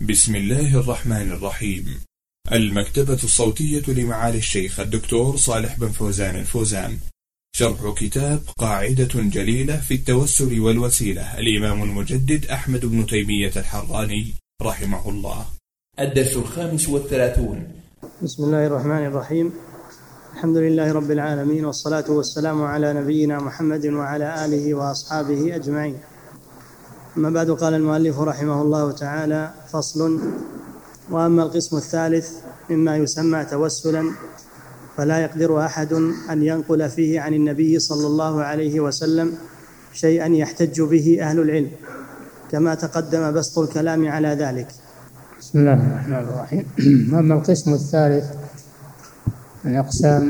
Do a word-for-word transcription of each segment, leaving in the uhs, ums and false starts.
بسم الله الرحمن الرحيم. المكتبة الصوتية لمعالي الشيخ الدكتور صالح بن فوزان الفوزان، شرح كتاب قاعدة جليلة في التوسل والوسيلة، الإمام المجدد أحمد بن تيمية الحراني رحمه الله. الدرس الخامس والثلاثون. بسم الله الرحمن الرحيم. الحمد لله رب العالمين، والصلاة والسلام على نبينا محمد وعلى آله وأصحابه أجمعين. أما بعد، قال المؤلف رحمه الله تعالى: فصل. وأما القسم الثالث مما يسمى توسلا فلا يقدر أحد أن ينقل فيه عن النبي صلى الله عليه وسلم شيئا يحتج به أهل العلم، كما تقدم بسط الكلام على ذلك. بسم الله الرحمن الرحيم. أما القسم الثالث من أقسام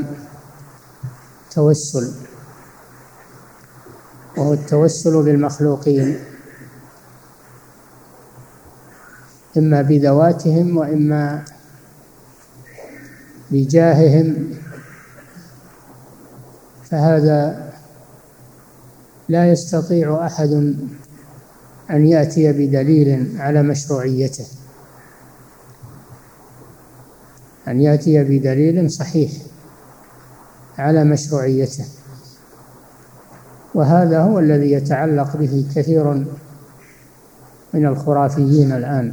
توسل، وهو التوسل بالمخلوقين، إما بذواتهم وإما بجاههم، فهذا لا يستطيع أحد أن يأتي بدليل على مشروعيته، أن يأتي بدليل صحيح على مشروعيته، وهذا هو الذي يتعلق به كثير من الخرافيين الآن،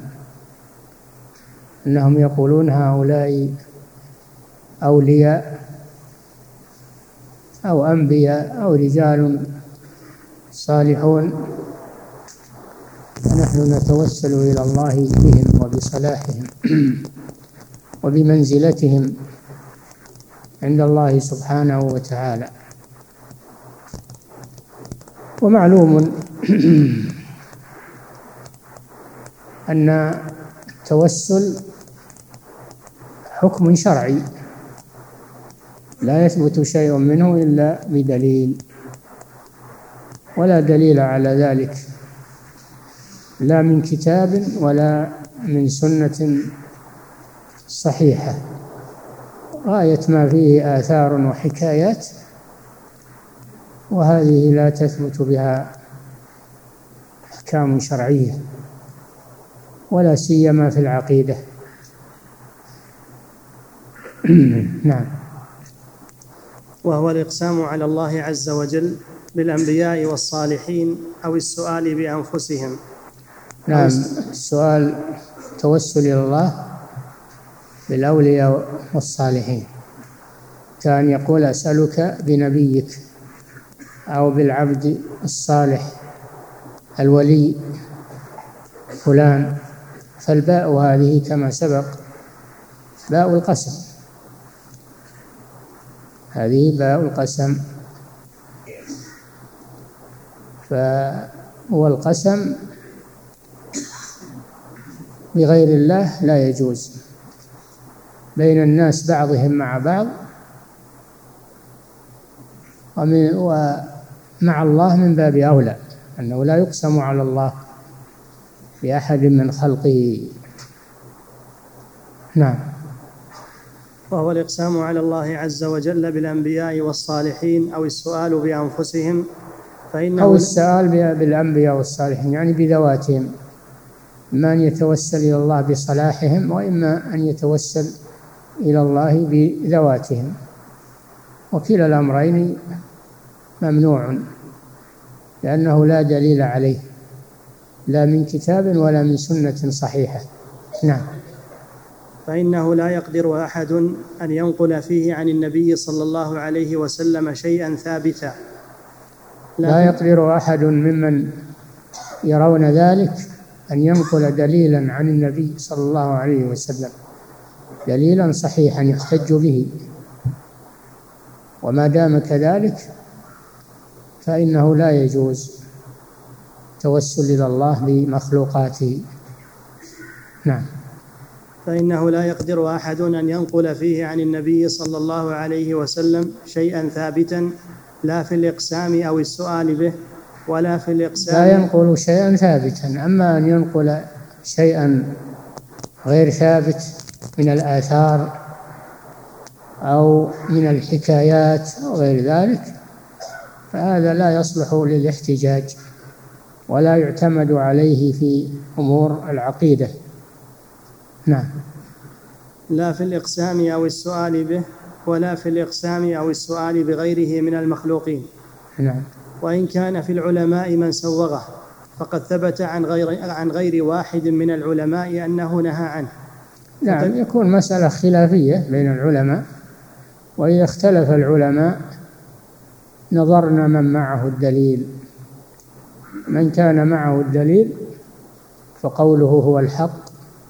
أنهم يقولون هؤلاء أولياء أو أنبياء أو رجال صالحون، ونحن نتوسل إلى الله بهم وبصلاحهم وبمنزلتهم عند الله سبحانه وتعالى. ومعلوم أن التوسل حكم شرعي لا يثبت شيء منه إلا بدليل، ولا دليل على ذلك لا من كتاب ولا من سنة صحيحة، غاية ما فيه آثار وحكايات، وهذه لا تثبت بها أحكام شرعية ولا سيما في العقيدة. نعم. وهو الإقسام على الله عز وجل بالأنبياء والصالحين أو السؤال بأنفسهم. نعم، السؤال توسل إلى الله بالأولياء والصالحين، كان يقول: أسألك بنبيك، أو بالعبد الصالح الولي فلان. فالباء هذه كما سبق باء القسم، هذه باء القسم، فهو القسم بغير الله لا يجوز بين الناس بعضهم مع بعض، ومع الله من باب أولى، أنه لا يقسم على الله بأحد من خلقه. نعم. وهو الإقسام على الله عز وجل بالأنبياء والصالحين أو السؤال بأنفسهم، فإنه أو السؤال بالأنبياء والصالحين يعني بذواتهم، إما أن يتوسل إلى الله بصلاحهم، وإما أن يتوسل إلى الله بذواتهم، وكلا الأمرين ممنوع، لأنه لا دليل عليه لا من كتاب ولا من سنة صحيحة. نعم. فإنه لا يقدر أحد أن ينقل فيه عن النبي صلى الله عليه وسلم شيئا ثابتا. لا يقدر أحد ممن يرون ذلك أن ينقل دليلا عن النبي صلى الله عليه وسلم، دليلا صحيحا يحتج به، وما دام كذلك فإنه لا يجوز توسل إلى الله بمخلوقاته. نعم. فإنه لا يقدر أحد أن ينقل فيه عن النبي صلى الله عليه وسلم شيئا ثابتا، لا في الإقسام أو السؤال به، ولا في الإقسام. لا ينقل شيئا ثابتا، أما أن ينقل شيئا غير ثابت من الآثار أو من الحكايات وغير ذلك، فهذا لا يصلح للاحتجاج ولا يعتمد عليه في أمور العقيدة. نعم. لا في الإقسام أو السؤال به، ولا في الإقسام أو السؤال بغيره من المخلوقين. نعم. وإن كان في العلماء من سوغه، فقد ثبت عن غير, عن غير واحد من العلماء أنه نهى عنه. نعم، يكون مسألة خلافية بين العلماء، وإذا اختلف العلماء نظرنا من معه الدليل، من كان معه الدليل فقوله هو الحق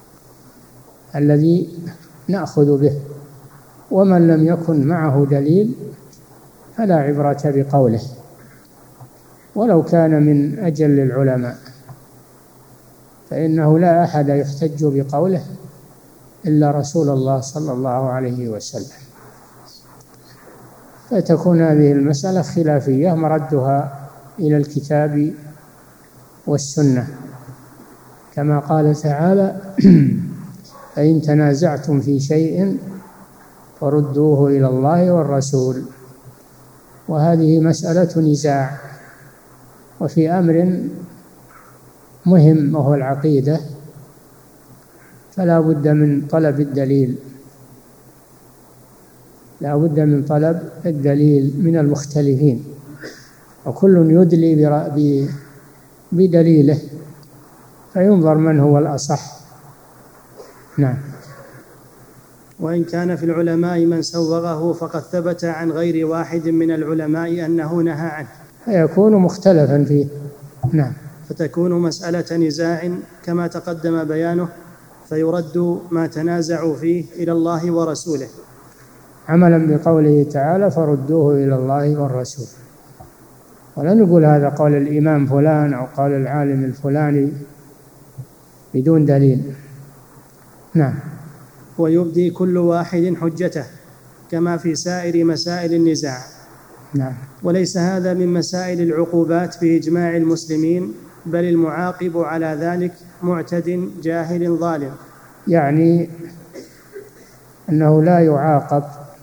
الذي نأخذ به، ومن لم يكن معه دليل فلا عبرة بقوله ولو كان من أجل العلماء، فإنه لا أحد يحتج بقوله إلا رسول الله صلى الله عليه وسلم. فتكون هذه المسألة خلافية مردها إلى الكتاب والسنة، كما قال تعالى: فإن تنازعتم في شيء فردوه إلى الله والرسول. وهذه مسألة نزاع، وفي أمر مهم وهو العقيدة فلا بد من طلب الدليل، لا بد من طلب الدليل من المختلفين، وكل يدلي بدليله فينظر من هو الأصح. نعم. وإن كان في العلماء من سوغه، فقد ثبت عن غير واحد من العلماء أنه نهى عنه، فيكون مختلفا فيه. نعم. فتكون مسألة نزاع كما تقدم بيانه، فيرد ما تنازعوا فيه إلى الله ورسوله، عملا بقوله تعالى: فردوه إلى الله والرسول. ولا نقول هذا قال الإمام فلان أو قال العالم الفلاني بدون دليل. نعم. ويبدي كل واحد حجته كما في سائر مسائل النزاع. نعم. وليس هذا من مسائل العقوبات بإجماع المسلمين، بل المعاقب على ذلك معتد جاهل ظالم. يعني أنه لا يعاقب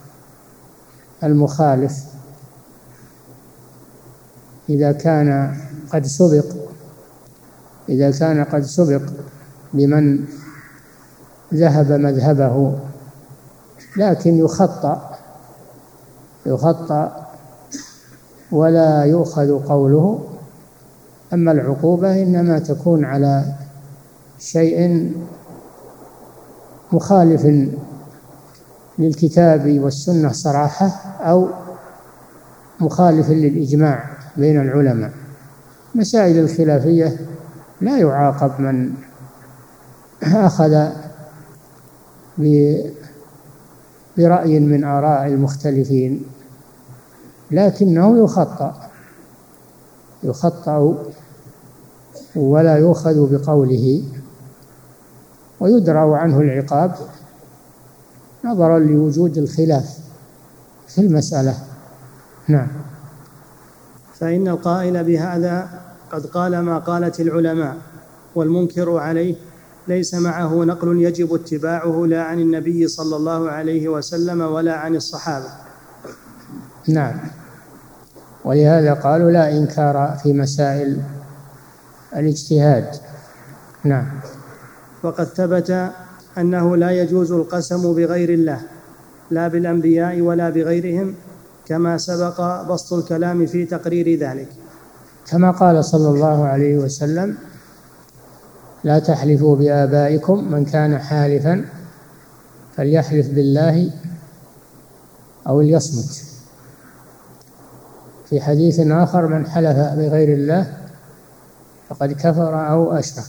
المخالف إذا كان قد سبق إذا كان قد سبق بمن ذهب مذهبه، لكن يخطأ يخطأ ولا يؤخذ قوله. أما العقوبة إنما تكون على شيء مخالف للكتاب والسنة صراحة، أو مخالف للإجماع بين العلماء. مسائل الخلافية لا يعاقب من أخذ برأي من آراء المختلفين، لكنه يخطأ يخطأ ولا يؤخذ بقوله، ويدرأ عنه العقاب نظرا لوجود الخلاف في المسألة. نعم. فإن القائل بهذا قد قال ما قالت العلماء، والمنكر عليه ليس معه نقل يجب اتباعه لا عن النبي صلى الله عليه وسلم ولا عن الصحابة. نعم. ولهذا قالوا لا إنكار في مسائل الاجتهاد. نعم. وقد ثبت أنه لا يجوز القسم بغير الله، لا بالأنبياء ولا بغيرهم، كما سبق بسط الكلام في تقرير ذلك، كما قال صلى الله عليه وسلم: لا تحلفوا بآبائكم، من كان حالفا فليحلف بالله أو ليصمت. في حديث آخر: من حلف بغير الله فقد كفر أو أشرك.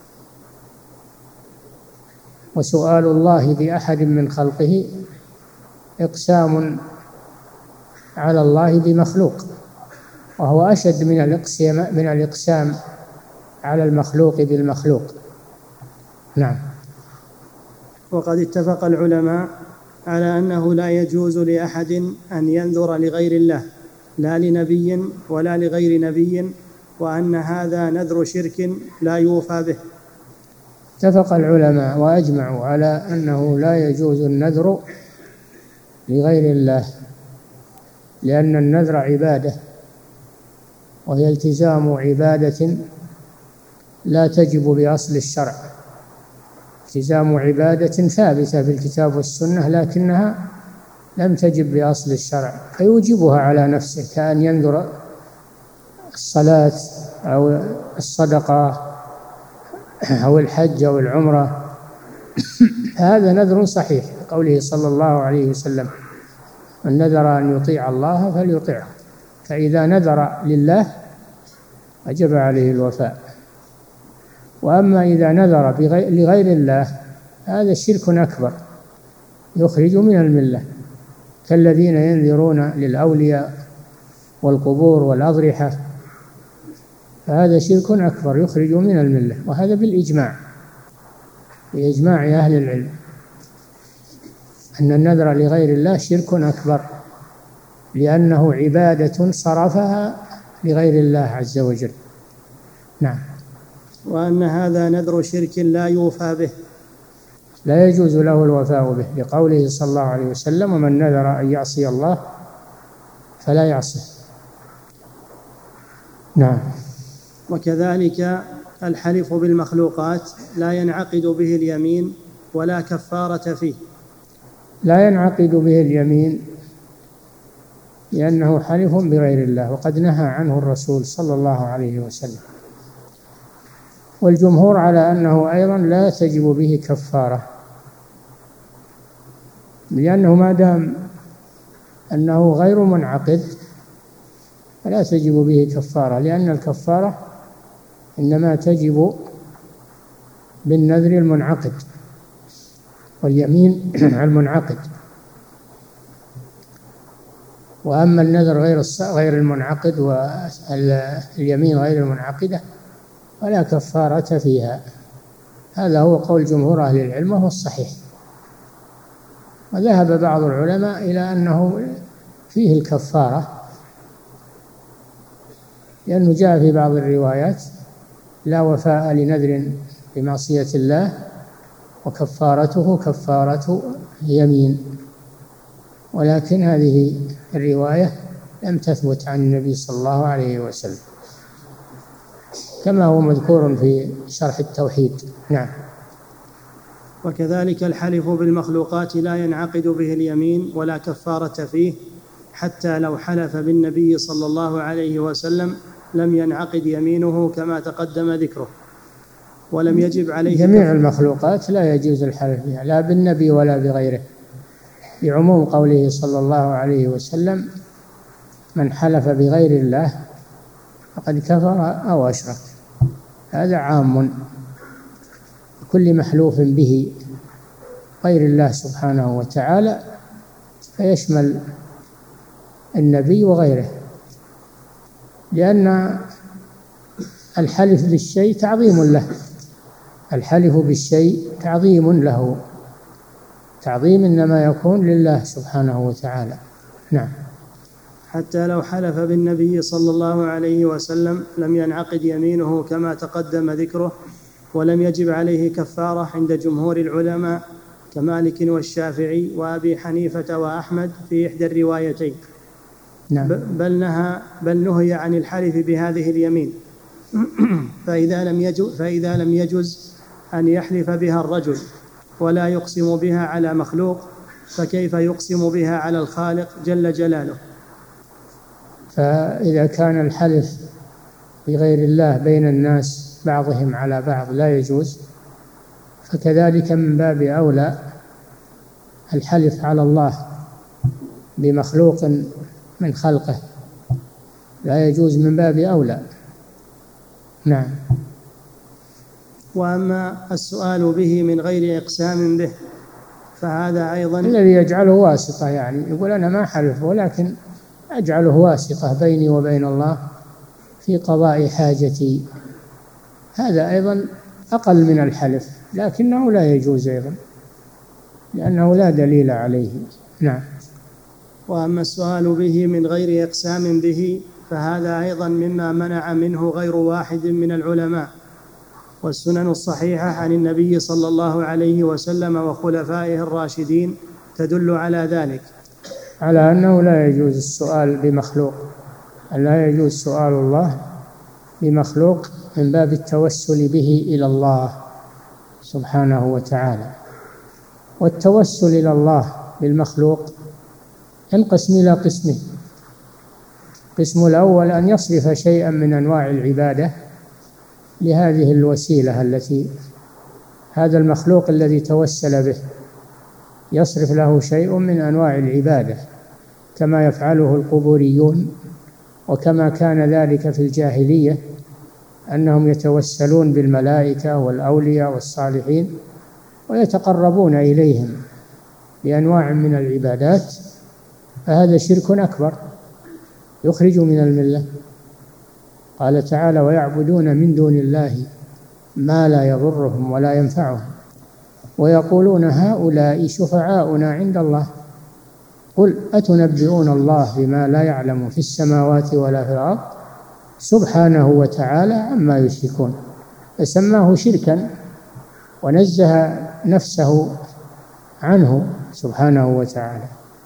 وسؤال الله بأحد من خلقه إقسام على الله بمخلوق، وهو أشد من الإقسام من الإقسام على المخلوق بالمخلوق. نعم. وقد اتفق العلماء على أنه لا يجوز لأحد أن ينذر لغير الله، لا لنبي ولا لغير نبي، وأن هذا نذر شرك لا يوفى به. اتفق العلماء وأجمعوا على أنه لا يجوز النذر لغير الله، لأن النذر عبادة، وهي التزام عبادة لا تجب بأصل الشرع، التزام عبادة ثابتة في الكتاب والسنة لكنها لم تجب بأصل الشرع فيوجبها على نفسه، كأن ينذر الصلاة أو الصدقة أو الحج أو العمرة. هذا نذر صحيح قوله صلى الله عليه وسلم: من نذر أن يطيع الله فليطيعه، فإذا نذر لله وجب عليه الوفاء. وأما إذا نذر لغير الله هذا شرك أكبر يخرج من الملة، كالذين ينذرون للأولياء والقبور والأضرحة، فهذا شرك أكبر يخرج من الملة، وهذا بالإجماع بإجماع أهل العلم أن النذر لغير الله شرك أكبر، لأنه عبادة صرفها لغير الله عز وجل. نعم. وأن هذا نذر شرك لا يوفى به، لا يجوز له الوفاء به، لقوله صلى الله عليه وسلم: ومن نذر أن يعصي الله فلا يعصه. نعم. وكذلك الحلف بالمخلوقات لا ينعقد به اليمين ولا كفارة فيه. لا ينعقد به اليمين لأنه حلف بغير الله، وقد نهى عنه الرسول صلى الله عليه وسلم. والجمهور على أنه أيضا لا تجب به كفارة، لأنه ما دام أنه غير منعقد فلا تجب به كفارة، لأن الكفارة إنما تجب بالنذر المنعقد واليمين المنعقد. وأما النذر غير غير المنعقد واليمين غير المنعقدة فلا كفارة فيها. هذا هو قول جمهور أهل العلم وهو الصحيح. وذهب بعض العلماء إلى أنه فيه الكفارة، لأنه جاء في بعض الروايات: لا وفاء لنذر بمعصية الله وكفارته كفارة يمين. ولكن هذه الرواية لم تثبت عن النبي صلى الله عليه وسلم، كما هو مذكور في شرح التوحيد. نعم. وكذلك الحلف بالمخلوقات لا ينعقد به اليمين ولا كفارة فيه، حتى لو حلف بالنبي صلى الله عليه وسلم لم ينعقد يمينه كما تقدم ذكره، ولم يجب عليه جميع المخلوقات لا يجوز الحلف بها، لا بالنبي ولا بغيره، بعموم قوله صلى الله عليه وسلم: من حلف بغير الله فقد كفر أو أشرك. هذا عام كل محلوف به غير الله سبحانه وتعالى، فيشمل النبي وغيره، لأن الحلف بالشيء تعظيم له، الحلف بالشيء تعظيم له، تعظيم إنما يكون لله سبحانه وتعالى. نعم. حتى لو حلف بالنبي صلى الله عليه وسلم لم ينعقد يمينه كما تقدم ذكره، ولم يجب عليه كفارة عند جمهور العلماء كمالك والشافعي وأبي حنيفة وأحمد في إحدى الروايتين. نعم. بل نهى بل نهي عن الحلف بهذه اليمين فإذا لم يجز فإذا لم يجز أن يحلف بها الرجل ولا يقسم بها على مخلوق، فكيف يقسم بها على الخالق جل جلاله؟ فإذا كان الحلف بغير الله بين الناس بعضهم على بعض لا يجوز، فكذلك من باب أولى الحلف على الله بمخلوق من خلقه لا يجوز من باب أولى. نعم. وأما السؤال به من غير إقسام به فهذا أيضا الذي يجعله واسطة، يعني يقول أنا ما حلف ولكن أجعله واسطة بيني وبين الله في قضاء حاجتي، هذا أيضا أقل من الحلف، لكنه لا يجوز أيضا لأنه لا دليل عليه. نعم. وأما السؤال به من غير إقسام به فهذا أيضا مما منع منه غير واحد من العلماء، والسنن الصحيحة عن النبي صلى الله عليه وسلم وخلفائه الراشدين تدل على ذلك، على أنه لا يجوز السؤال بمخلوق، لا يجوز سؤال الله بمخلوق من باب التوسل به إلى الله سبحانه وتعالى. والتوسل إلى الله بالمخلوق ينقسم إلى قسمين: القسم الأول أن يصرف شيئا من أنواع العبادة لهذه الوسيلة التي هذا المخلوق الذي توسل به، يصرف له شيء من أنواع العبادة كما يفعله القبوريون، وكما كان ذلك في الجاهلية أنهم يتوسلون بالملائكة والأولياء والصالحين ويتقربون إليهم بأنواع من العبادات، فهذا شرك أكبر يخرج من الملة. قال تعالى: ويعبدون من دون الله ما لا يضرهم ولا ينفعهم ويقولون هؤلاء شفعاؤنا عند الله قل أتنبئون الله بما لا يعلم في السماوات ولا في الأرض سبحانه وتعالى عما يشركون. فسماه شركا ونزه نفسه عنه سبحانه وتعالى.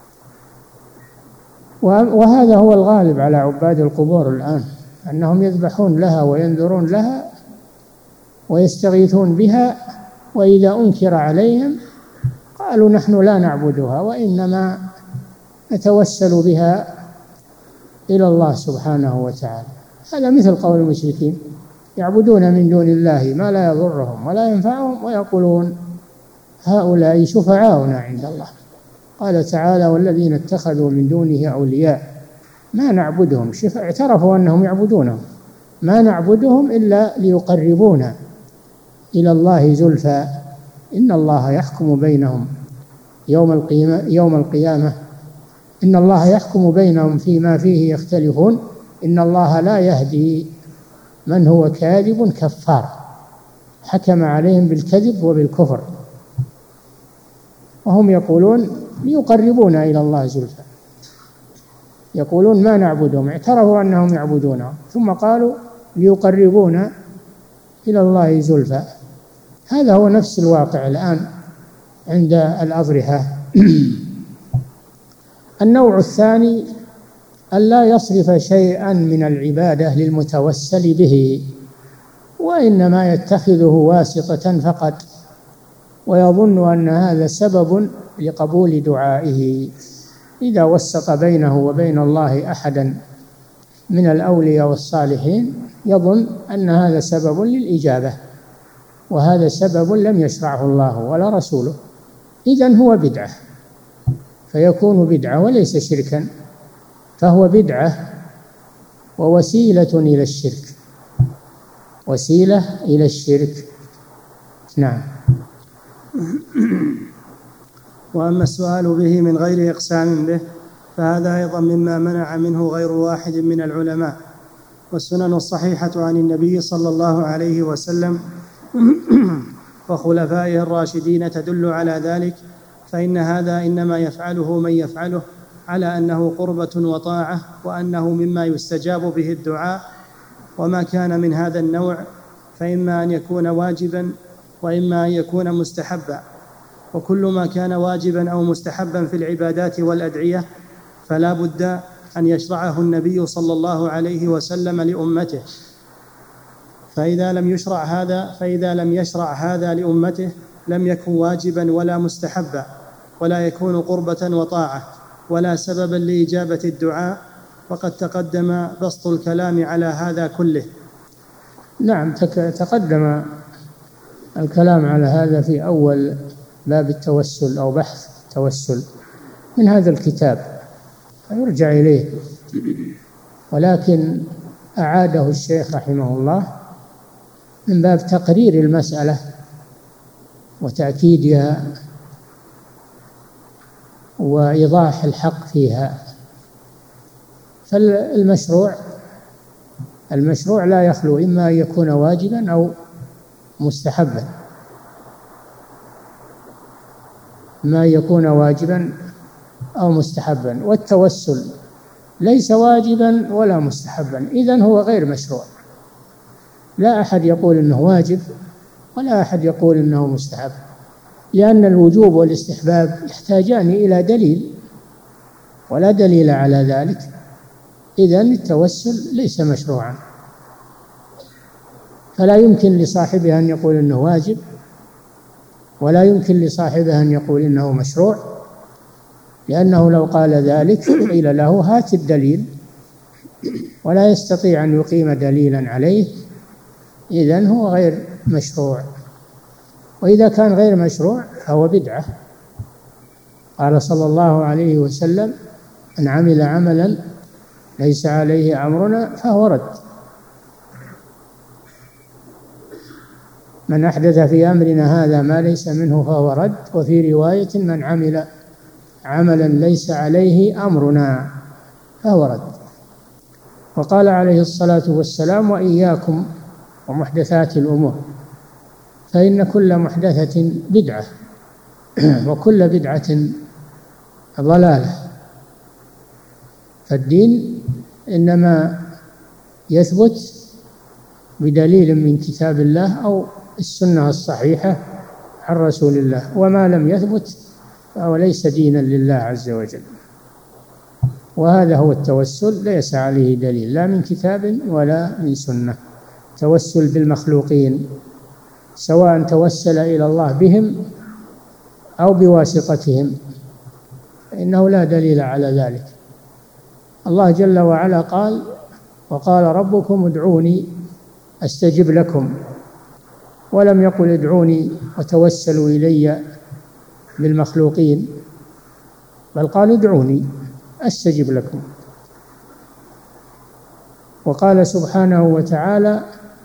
وهذا هو الغالب على عباد القبور الآن، أنهم يذبحون لها وينذرون لها ويستغيثون بها، وإذا أنكر عليهم قالوا نحن لا نعبدها وإنما نتوسل بها إلى الله سبحانه وتعالى. هذا مثل قول المشركين: يعبدون من دون الله ما لا يضرهم ولا ينفعهم ويقولون هؤلاء شفعاؤنا عند الله. قال تعالى: والذين اتخذوا من دونه أولياء ما نعبدهم، اعترفوا أنهم يعبدونهم، ما نعبدهم إلا ليقربونا إلى الله زلفى إن الله يحكم بينهم يوم القيامة يوم القيامة إن الله يحكم بينهم فيما فيه يختلفون إن الله لا يهدي من هو كاذب كفار. حكم عليهم بالكذب وبالكفر، وهم يقولون ليقربونا إلى الله زلفى، يقولون ما نعبدهم، اعترفوا أنهم يعبدونهم ثم قالوا ليقربونا إلى الله زلفى. هذا هو نفس الواقع الآن عند الأضرحة. النوع الثاني أن لا يصرف شيئا من العبادة للمتوسل به، وإنما يتخذه واسطة فقط، ويظن أن هذا سبب لقبول دعائه. إذا وسط بينه وبين الله أحدا من الأولياء والصالحين يظن أن هذا سبب للإجابة، وهذا سبب لم يشرعه الله ولا رسوله، إذن هو بدعة، فيكون بدعة وليس شركا، فهو بدعة ووسيلة إلى الشرك، وسيلة إلى الشرك. نعم. وأما السؤال به من غير إقسام به فهذا أيضا مما منع منه غير واحد من العلماء. والسنن الصحيحة عن النبي صلى الله عليه وسلم وخلفائه الراشدين تدل على ذلك، فإن هذا إنما يفعله من يفعله على أنه قربة وطاعة، وأنه مما يستجاب به الدعاء. وما كان من هذا النوع فإما أن يكون واجبا وإما أن يكون مستحبا، وكل ما كان واجبا أو مستحبا في العبادات والأدعية فلا بد أن يشرعه النبي صلى الله عليه وسلم لأمته، فإذا لم يشرع هذا فإذا لم يشرع هذا لأمته لم يكن واجبا ولا مستحبا، ولا يكون قربة وطاعة ولا سببا لإجابة الدعاء، وقد تقدم بسط الكلام على هذا كله. نعم، تقدم الكلام على هذا في أول باب التوسل أو بحث التوسل من هذا الكتاب، فيرجع إليه، ولكن أعاده الشيخ رحمه الله من باب تقرير المسألة وتأكيدها وإيضاح الحق فيها. فالمشروع المشروع لا يخلو إما أن يكون واجبا أو مستحبا، ما يكون واجبا أو مستحبا، والتوسل ليس واجبا ولا مستحبا، إذن هو غير مشروع. لا أحد يقول إنه واجب ولا أحد يقول إنه مستحب، لأن الوجوب والاستحباب يحتاجان إلى دليل، ولا دليل على ذلك، إذن التوسل ليس مشروعا، فلا يمكن لصاحبه أن يقول إنه واجب ولا يمكن لصاحبه أن يقول إنه مشروع، لأنه لو قال ذلك قيل له هات الدليل، ولا يستطيع أن يقيم دليلا عليه، إذن هو غير مشروع. وإذا كان غير مشروع فهو بدعة. قال صلى الله عليه وسلم: من عمل عملا ليس عليه أمرنا فهو رد. من أحدث في أمرنا هذا ما ليس منه فهو رد. وفي رواية: من عمل عملا ليس عليه أمرنا فهو رد. وقال عليه الصلاة والسلام: وإياكم ومحدثات الأمور فإن كل محدثة بدعة وكل بدعة ضلالة. فالدين إنما يثبت بدليل من كتاب الله أو السنة الصحيحة عن رسول الله، وما لم يثبت فهو ليس دينا لله عز وجل. وهذا هو التوسل، ليس عليه دليل لا من كتاب ولا من سنة. توسل بالمخلوقين سواء توسل إلى الله بهم أو بواسطتهم إنه لا دليل على ذلك. الله جل وعلا قال: وقال ربكم ادعوني أستجب لكم، ولم يقل ادعوني وتوسلوا إلي بالمخلوقين، بل قال ادعوني أستجب لكم. وقال سبحانه وتعالى: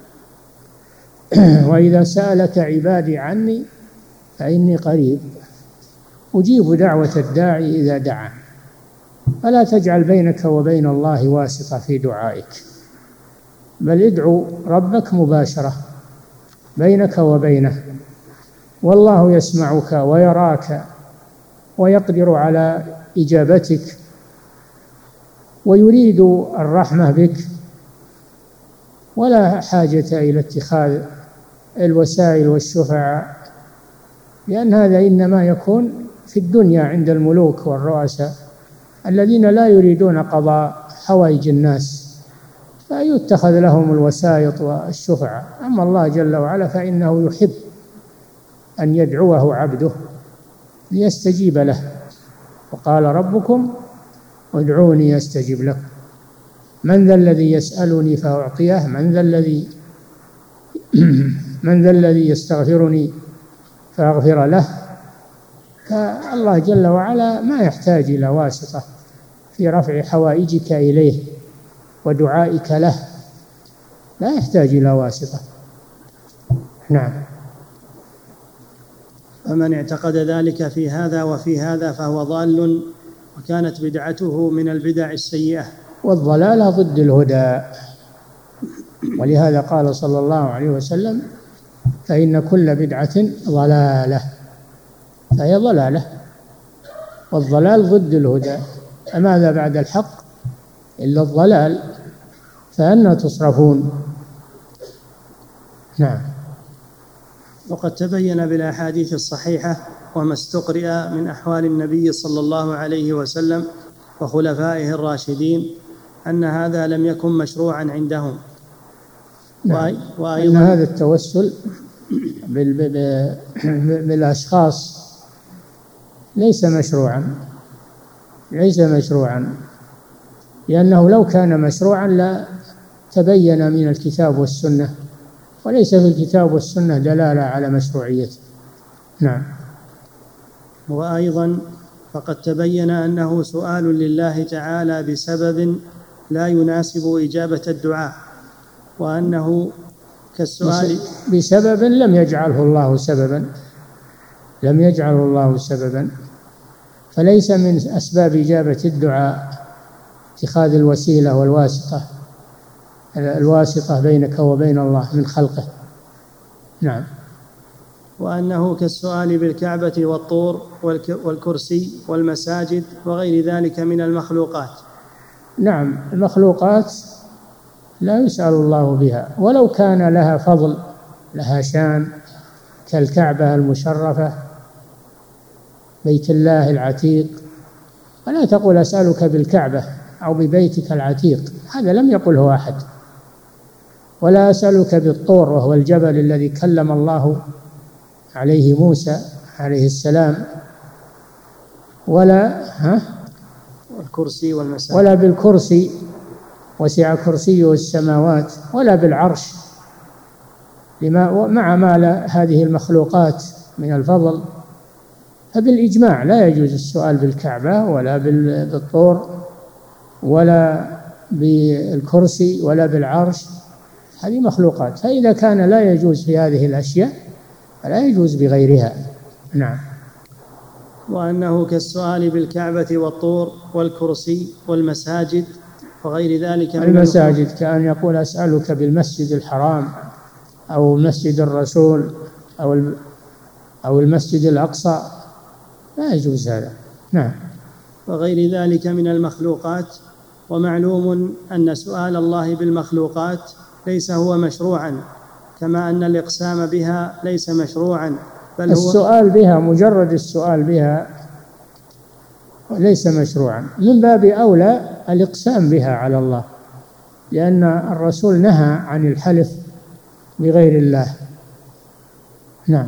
وإذا سألك عبادي عني فإني قريب أجيب دعوة الداعي إذا دعا فلا تجعل بينك وبين الله واسطة في دعائك، بل ادعو ربك مباشرة بينك وبينه، والله يسمعك ويراك ويقدر على إجابتك ويريد الرحمة بك، ولا حاجة إلى اتخاذ الوسائل والشفعاء، لأن هذا إنما يكون في الدنيا عند الملوك والرؤساء الذين لا يريدون قضاء حوائج الناس، فيتخذ لهم الوسائط والشفعاء. أما الله جل وعلا فإنه يحب أن يدعوه عبده ليستجيب له. وقال ربكم ادعوني أستجب لكم. من ذا الذي يسألني فأعطيه؟ من ذا الذي من ذا الذي يستغفرني فأغفر له؟ فالله جل وعلا ما يحتاج إلى واسطة في رفع حوائجك إليه ودعائك له، لا يحتاج إلى واسطة. نعم. فمن اعتقد ذلك في هذا وفي هذا فهو ضال، وكانت بدعته من البدع السيئة. والضلالة ضد الهدى، ولهذا قال صلى الله عليه وسلم: فإن كل بدعة ضلالة، فهي ضلالة، والضلال ضد الهدى. فماذا بعد الحق إلا الضلال، فأنى تصرفون. نعم. وقد تبين بالأحاديث الصحيحة وما استقرئ من أحوال النبي صلى الله عليه وسلم وخلفائه الراشدين أن هذا لم يكن مشروعا عندهم. نعم. وأيضا هذا التوسل بالأشخاص ليس مشروعا، ليس مشروعا، لأنه لو كان مشروعا لا تبين من الكتاب والسنة، وليس في الكتاب والسنة دلالة على مشروعيته. نعم. وأيضا فقد تبين أنه سؤال لله تعالى بسبب لا يناسب إجابة الدعاء، وأنه كالسؤال بسبب لم يجعله الله سببا، لم يجعله الله سببا، فليس من أسباب إجابة الدعاء اتخاذ الوسيلة والواسطة، الواسطة بينك وبين الله من خلقه. نعم. وأنه كالسؤال بالكعبة والطور والكرسي والمساجد وغير ذلك من المخلوقات. نعم، المخلوقات لا يسأل الله بها، ولو كان لها فضل، لها شان، كالكعبة المشرفة، بيت الله العتيق، ولا تقول أسألك بالكعبة أو ببيتك العتيق، هذا لم يقله أحد. ولا أسألك بالطور وهو الجبل الذي كلم الله عليه موسى عليه السلام، ولا ها الكرسي والمساجد، ولا بالكرسي وسع كرسيه السماوات، ولا بالعرش، لما مع ما هذه المخلوقات من الفضل. فبالإجماع لا يجوز السؤال بالكعبة ولا بالطور ولا بالكرسي ولا بالعرش، هذه مخلوقات. فإذا كان لا يجوز في هذه الأشياء فلا يجوز بغيرها. نعم. وأنه كالسؤال بالكعبة والطور والكرسي والمساجد وغير ذلك من المساجد، كأن يقول أسألك بالمسجد الحرام أو مسجد الرسول أو أو المسجد الأقصى، لا يجوز هذا. نعم. وغير ذلك من المخلوقات. ومعلوم أن سؤال الله بالمخلوقات ليس هو مشروعا، كما أن الإقسام بها ليس مشروعا، بل هو السؤال بها، مجرد السؤال بها ليس مشروعا. من باب أولى الإقسام بها على الله، لأن الرسول نهى عن الحلف بغير الله. نعم.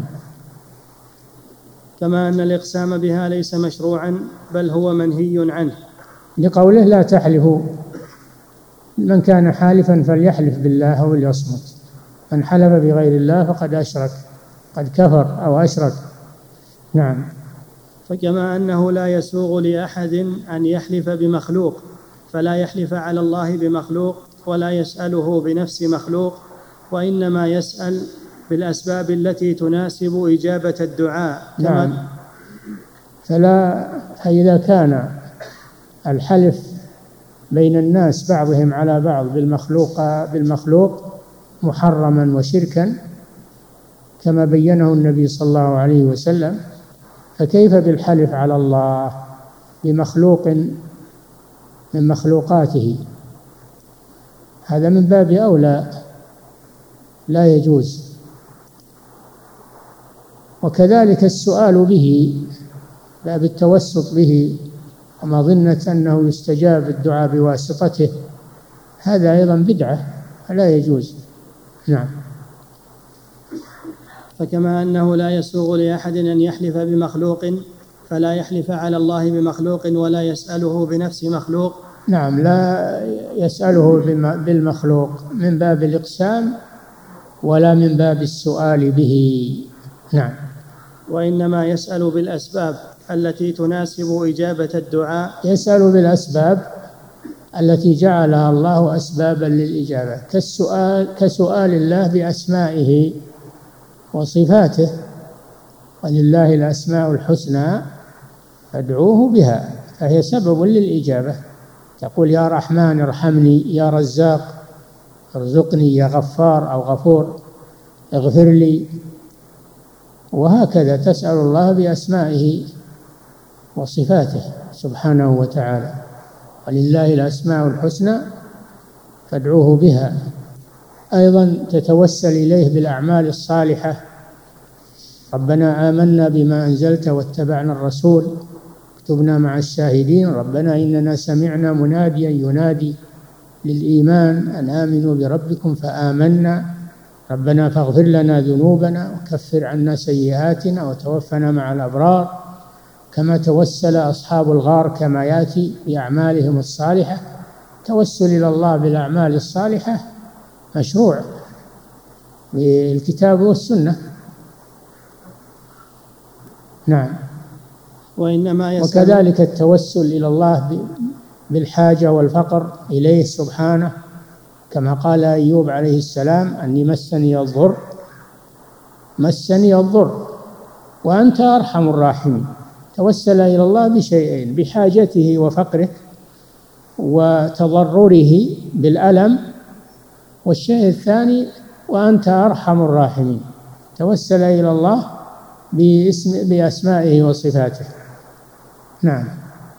كما أن الإقسام بها ليس مشروعا، بل هو منهي عنه، لقوله لا تحلفوا، من كان حالفا فليحلف بالله أو ليصمت، من حلف بغير الله فقد أشرك، قد كفر أو أشرك. نعم. فكما أنه لا يسوغ لأحد أن يحلف بمخلوق فلا يحلف على الله بمخلوق ولا يسأله بنفس مخلوق، وإنما يسأل بالأسباب التي تناسب إجابة الدعاء. نعم. فلا فإذا كان الحلف بين الناس بعضهم على بعض بالمخلوق بالمخلوق محرما وشركا كما بينه النبي صلى الله عليه وسلم، فكيف بالحلف على الله بمخلوق من مخلوقاته؟ هذا من باب أولى لا يجوز. وكذلك السؤال به لا بالتوسط به ومظنة أنه يستجاب الدعاء بواسطته، هذا أيضا بدعة لا يجوز. نعم. فكما أنه لا يسوغ لأحد أن يحلف بمخلوق فلا يحلف على الله بمخلوق ولا يسأله بنفس مخلوق. نعم، لا يسأله بالمخلوق من باب الإقسام ولا من باب السؤال به. نعم. وإنما يسأل بالأسباب التي تناسب إجابة الدعاء، يسأل بالأسباب التي جعلها الله أسبابا للإجابة، كالسؤال كسؤال الله بأسمائه وصفاته، ولله الأسماء الحسنى فادعوه بها، فهي سبب للإجابة. تقول يا رحمن ارحمني، يا رزاق ارزقني، يا غفار أو غفور اغفر لي، وهكذا تسأل الله بأسمائه وصفاته سبحانه وتعالى، ولله الأسماء الحسنى فادعوه بها. أيضا تتوسل إليه بالأعمال الصالحة، ربنا آمنا بما أنزلت واتبعنا الرسول اكتبنا مع الشاهدين، ربنا إننا سمعنا مناديا ينادي للإيمان أن آمنوا بربكم فآمنا، ربنا فاغفر لنا ذنوبنا وكفر عنا سيئاتنا وتوفنا مع الأبرار. كما توسل أصحاب الغار كما يأتي بأعمالهم الصالحة. توسل إلى الله بالأعمال الصالحة مشروع بالكتاب والسنة. نعم. وإنما وكذلك التوسل إلى الله بالحاجة والفقر إليه سبحانه، كما قال أيوب عليه السلام أني مسني الضر مسني الضر وأنت أرحم الراحمين. توسل إلى الله بشيئين، بحاجته وفقره وتضرره بالألم، والشيء الثاني وأنت أرحم الراحمين. توسل إلى الله باسم بأسمائه وصفاته. نعم.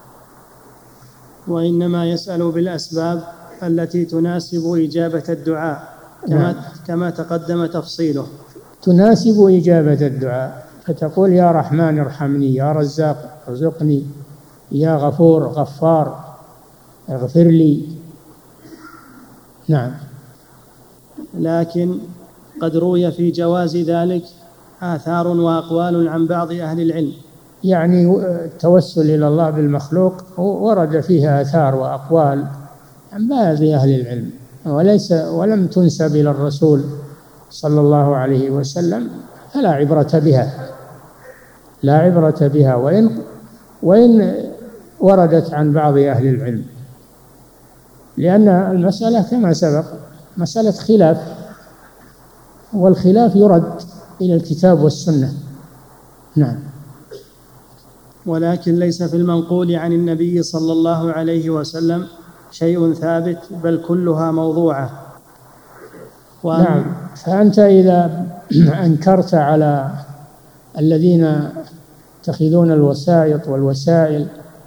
وإنما يسأل بالأسباب التي تناسب إجابة الدعاء كما, نعم. كما تقدم تفصيله. تناسب إجابة الدعاء، فتقول يا رحمن ارحمني، يا رزاق ارزقني، يا غفور غفار اغفر لي. نعم. لكن قد روي في جواز ذلك آثار وأقوال عن بعض أهل العلم. يعني التوسل إلى الله بالمخلوق ورد فيه آثار وأقوال عن بعض أهل العلم، وليس ولم تنسب إلى الرسول صلى الله عليه وسلم، فلا عبرة بها، لا عبرة بها وإن وإن وردت عن بعض أهل العلم، لأن المسألة كما سبق مسألة خلاف، والخلاف يرد إلى الكتاب والسنة. نعم. ولكن ليس في المنقول عن النبي صلى الله عليه وسلم شيء ثابت، بل كلها موضوعة. نعم. فأنت إذا أنكرت على الذين يتخذون الوسائط والوسائل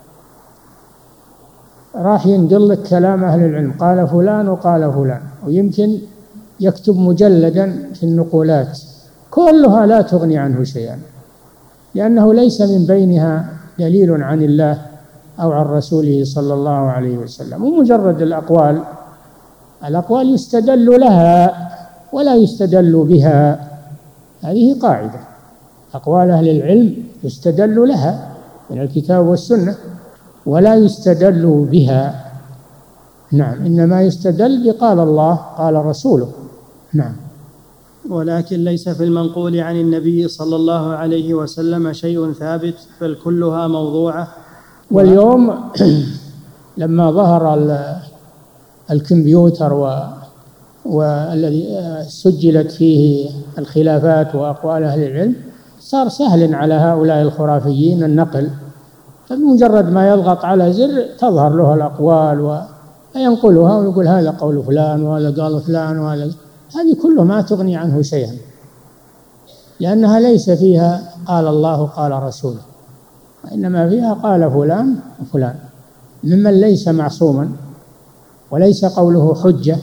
راح ينقل لك كلام أهل العلم، قال فلان وقال فلان، ويمكن يكتب مجلدا في النقولات كلها لا تغني عنه شيئا، لأنه ليس من بينها دليل عن الله أو عن رسوله صلى الله عليه وسلم، ومجرد الأقوال الأقوال يستدل لها ولا يستدل بها، هذه قاعدة، أقوال أهل العلم يستدل لها من الكتاب والسنة ولا يستدل بها. نعم. إنما يستدل بقال الله قال رسوله. نعم. ولكن ليس في المنقول عن النبي صلى الله عليه وسلم شيء ثابت، بل كلها موضوعة. واليوم لما ظهر الكمبيوتر و والذي سجلت فيه الخلافات وأقوال أهل العلم صار سهل على هؤلاء الخرافيين النقل، فبمجرد ما يضغط على زر تظهر له الأقوال وينقلها ويقول هذا قول فلان وهذا قال فلان وهذا، هذه كله ما تغني عنه شيئا، لأنها ليس فيها قال الله قال رسوله، وإنما فيها قال فلان وفلان ممن ليس معصوما وليس قوله حجة.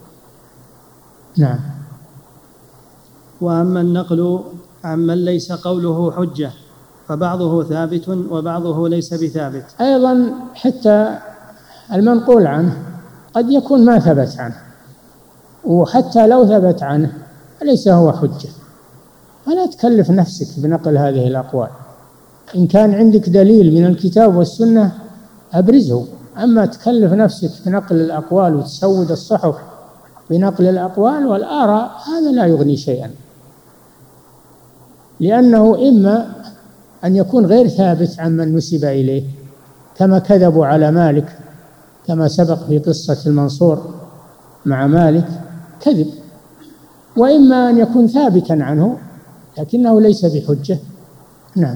نعم. وأما النقل عمن ليس قوله حجة فبعضه ثابت وبعضه ليس بثابت. أيضا حتى المنقول عنه قد يكون ما ثبت عنه، وحتى لو ثبت عنه ليس هو حجة، فلا تكلف نفسك بنقل هذه الأقوال، إن كان عندك دليل من الكتاب والسنة أبرزه، أما تكلف نفسك بنقل الأقوال وتسود الصحف بنقل الأقوال والآراء هذا لا يغني شيئا، لأنه إما أن يكون غير ثابت عمن نسب إليه كما كذبوا على مالك كما سبق في قصة المنصور مع مالك كذب، وإما أن يكون ثابتا عنه لكنه ليس بحجة. نعم.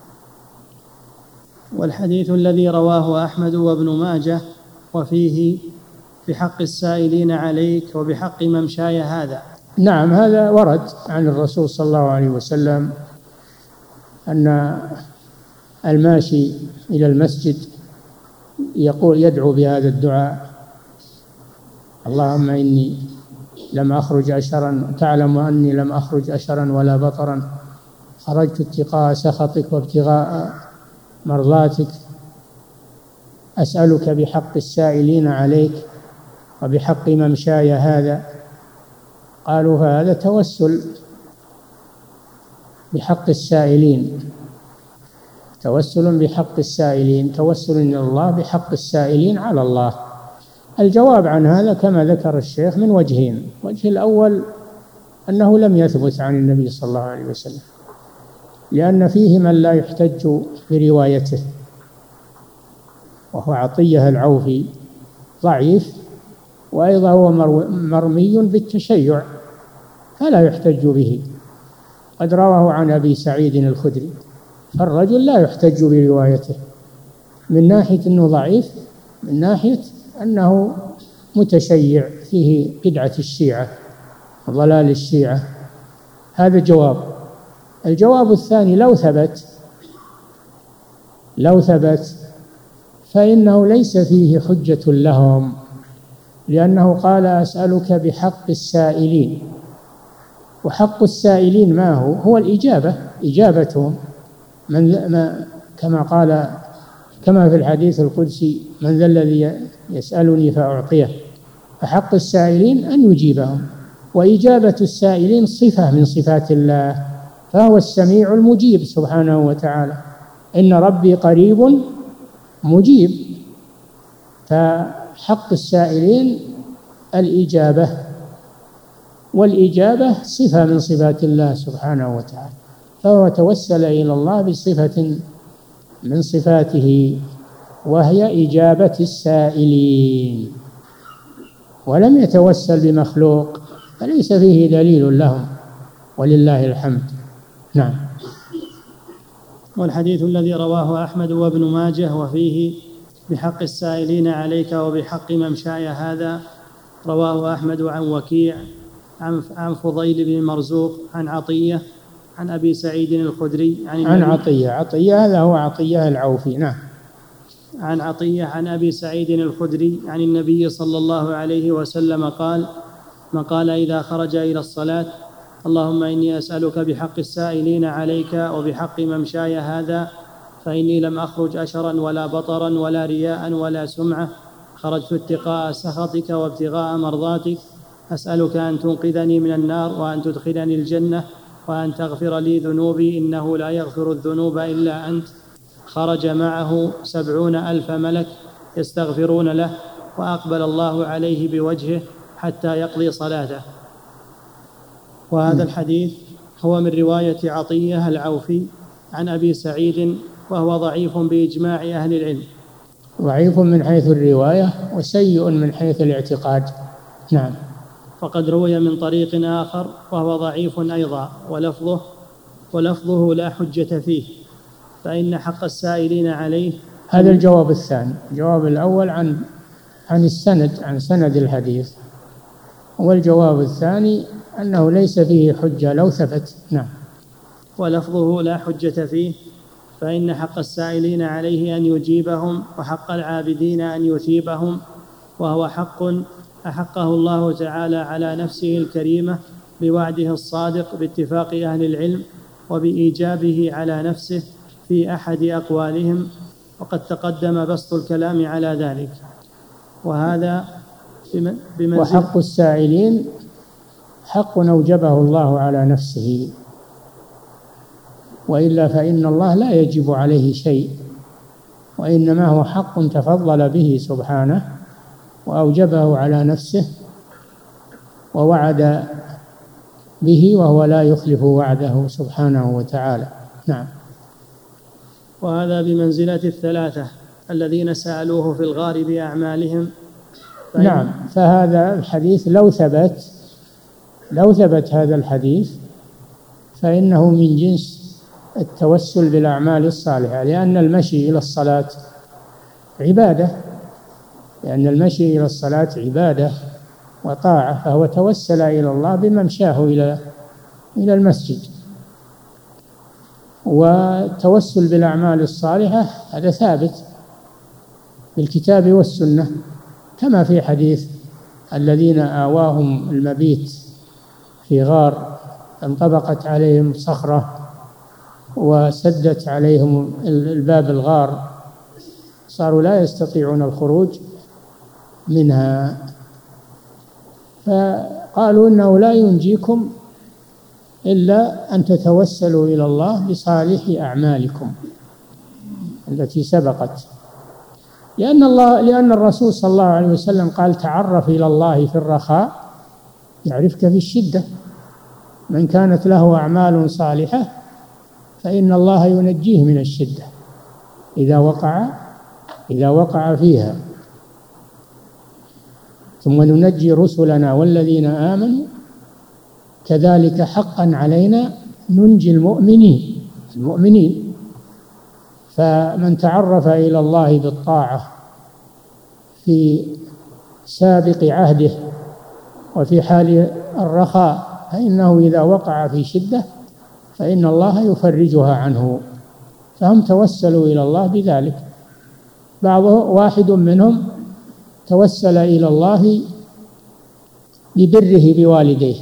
والحديث الذي رواه أحمد وابن ماجه وفيه بحق السائلين عليك وبحق ممشاي هذا. نعم. هذا ورد عن الرسول صلى الله عليه وسلم أن الماشي إلى المسجد يقول يدعو بهذا الدعاء: اللهم إني لم أخرج أشرا، تعلم أني لم أخرج أشرا ولا بطرا، خرجت اتقاء سخطك وابتغاء مرضاتك، أسألك بحق السائلين عليك وبحق ممشاي هذا. قالوا فهذا توسل بحق السائلين، توسل بحق السائلين، توسل إلى الله بحق السائلين على الله. الجواب عن هذا كما ذكر الشيخ من وجهين: وجه الأول أنه لم يثبت عن النبي صلى الله عليه وسلم، لأن فيه من لا يحتج بروايته، وهو عطية العوفي ضعيف، وأيضا هو مرمي بالتشيع فلا يحتج به، قد رواه عن أبي سعيد الخدري، فالرجل لا يحتج بروايته من ناحية أنه ضعيف، من ناحية أنه متشيع فيه بدعة الشيعة ضلال الشيعة. هذا جواب. الجواب الثاني: لو ثبت لو ثبت فإنه ليس فيه حجة لهم، لأنه قال أسألك بحق السائلين، وحق السائلين ما هو؟ هو الإجابة، إجابتهم من ما كما قال كما في الحديث القدسي: من ذا الذي يسألني فأعطيه. فحق السائلين أن يجيبهم، وإجابة السائلين صفة من صفات الله فهو السميع المجيب سبحانه وتعالى. إن ربي قريب مجيب، فحق السائلين الإجابة، والإجابة صفة من صفات الله سبحانه وتعالى، فهو توسل إلى الله بصفة من صفاته وهي إجابة السائلين، ولم يتوسل بمخلوق، فليس فيه دليل لهم، ولله الحمد. نعم. والحديث الذي رواه أحمد وابن ماجه وفيه بحق السائلين عليك وبحق ممشاي هذا، رواه أحمد عن وكيع عن فضيل بن مرزوق عن عطية عن أبي سعيد الخدري عن, عن عطية عطية هذا هو عطية العوفي. نعم. عن عطية عن أبي سعيد الخدري عن النبي صلى الله عليه وسلم قال: من قال إذا خرج إلى الصلاة: اللهم إني أسألك بحق السائلين عليك وبحق ممشاي هذا، فإني لم أخرج أشرا ولا بطرا ولا رياء ولا سمعة، خرجت اتقاء سخطك وابتغاء مرضاتك، أسألك أن تنقذني من النار وأن تدخلني الجنة وأن تغفر لي ذنوبي إنه لا يغفر الذنوب إلا أنت، خرج معه سبعون ألف ملك يستغفرون له، وأقبل الله عليه بوجهه حتى يقضي صلاته. وهذا الحديث هو من رواية عطية العوفي عن أبي سعيد، وهو ضعيف بإجماع أهل العلم. ضعيف من حيث الرواية وسيء من حيث الاعتقاد. نعم. فقد روي من طريق آخر وهو ضعيف أيضا، ولفظه ولفظه لا حجة فيه، فإن حق السائلين عليه. هذا الجواب الثاني. الجواب الأول عن عن السند عن سند الحديث، والجواب الثاني أنه ليس فيه حجة لو ثبت. نعم. ولفظه لا حجة فيه، فإن حق السائلين عليه أن يجيبهم، وحق العابدين أن يثيبهم، وهو حق أحقه الله تعالى على نفسه الكريمة بوعده الصادق باتفاق أهل العلم، وبإيجابه على نفسه في أحد أقوالهم، وقد تقدم بسط الكلام على ذلك. وهذا بمنزل. وحق السائلين حق أوجبه الله على نفسه، وإلا فإن الله لا يجب عليه شيء، وإنما هو حق تفضل به سبحانه وأوجبه على نفسه ووعد به، وهو لا يخلف وعده سبحانه وتعالى. نعم. وهذا بمنزلة الثلاثة الذين سألوه في الغار بأعمالهم. نعم. فهذا الحديث لو ثبت لو ثبت هذا الحديث فإنه من جنس التوسل بالأعمال الصالحة، لأن المشي إلى الصلاة عبادة لأن المشي إلى الصلاة عبادة وطاعة، فهو توسل إلى الله بممشاه إلى إلى المسجد. والتوسل بالأعمال الصالحة هذا ثابت بالكتاب والسنة، كما في حديث الذين آواهم المبيت في غار انطبقت عليهم صخرة وسدت عليهم الباب الغار، صاروا لا يستطيعون الخروج منها، فقالوا إنه لا ينجيكم إلا أن تتوسلوا إلى الله بصالح أعمالكم التي سبقت، لأن الله لأن الرسول صلى الله عليه وسلم قال: تعرف إلى الله في الرخاء يعرفك في الشدة. من كانت له أعمال صالحة فإن الله ينجيه من الشدة إذا وقع إذا وقع فيها. ثم ننجي رسلنا والذين آمنوا كذلك حقا علينا ننجي المؤمنين المؤمنين فمن تعرف إلى الله بالطاعة في سابق عهده وفي حال الرخاء فإنه إذا وقع في شدة فإن الله يفرجها عنه، فهم توسلوا إلى الله بذلك. بعض واحد منهم توسل إلى الله ببره بوالديه،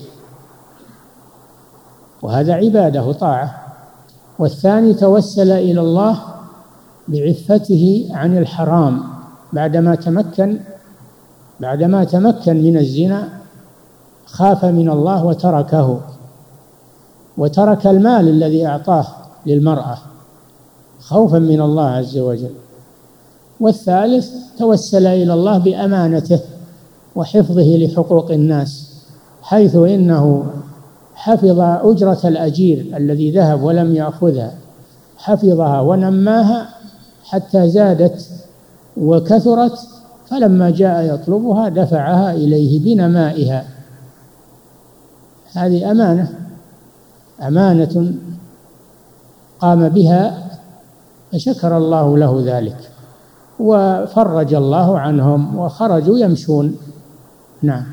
وهذا عبادة وطاعة، والثاني توسل إلى الله بعفته عن الحرام بعدما تمكن بعدما تمكن من الزنا، خاف من الله وتركه، وترك المال الذي أعطاه للمرأة خوفا من الله عز وجل. والثالث توسل إلى الله بأمانته وحفظه لحقوق الناس، حيث إنه حفظ أجرة الأجير الذي ذهب ولم يأخذها، حفظها ونماها حتى زادت وكثرت، فلما جاء يطلبها دفعها إليه بنمائها. هذه أمانة أمانة قام بها فشكر الله له ذلك، وفرج الله عنهم وخرجوا يمشون. نعم.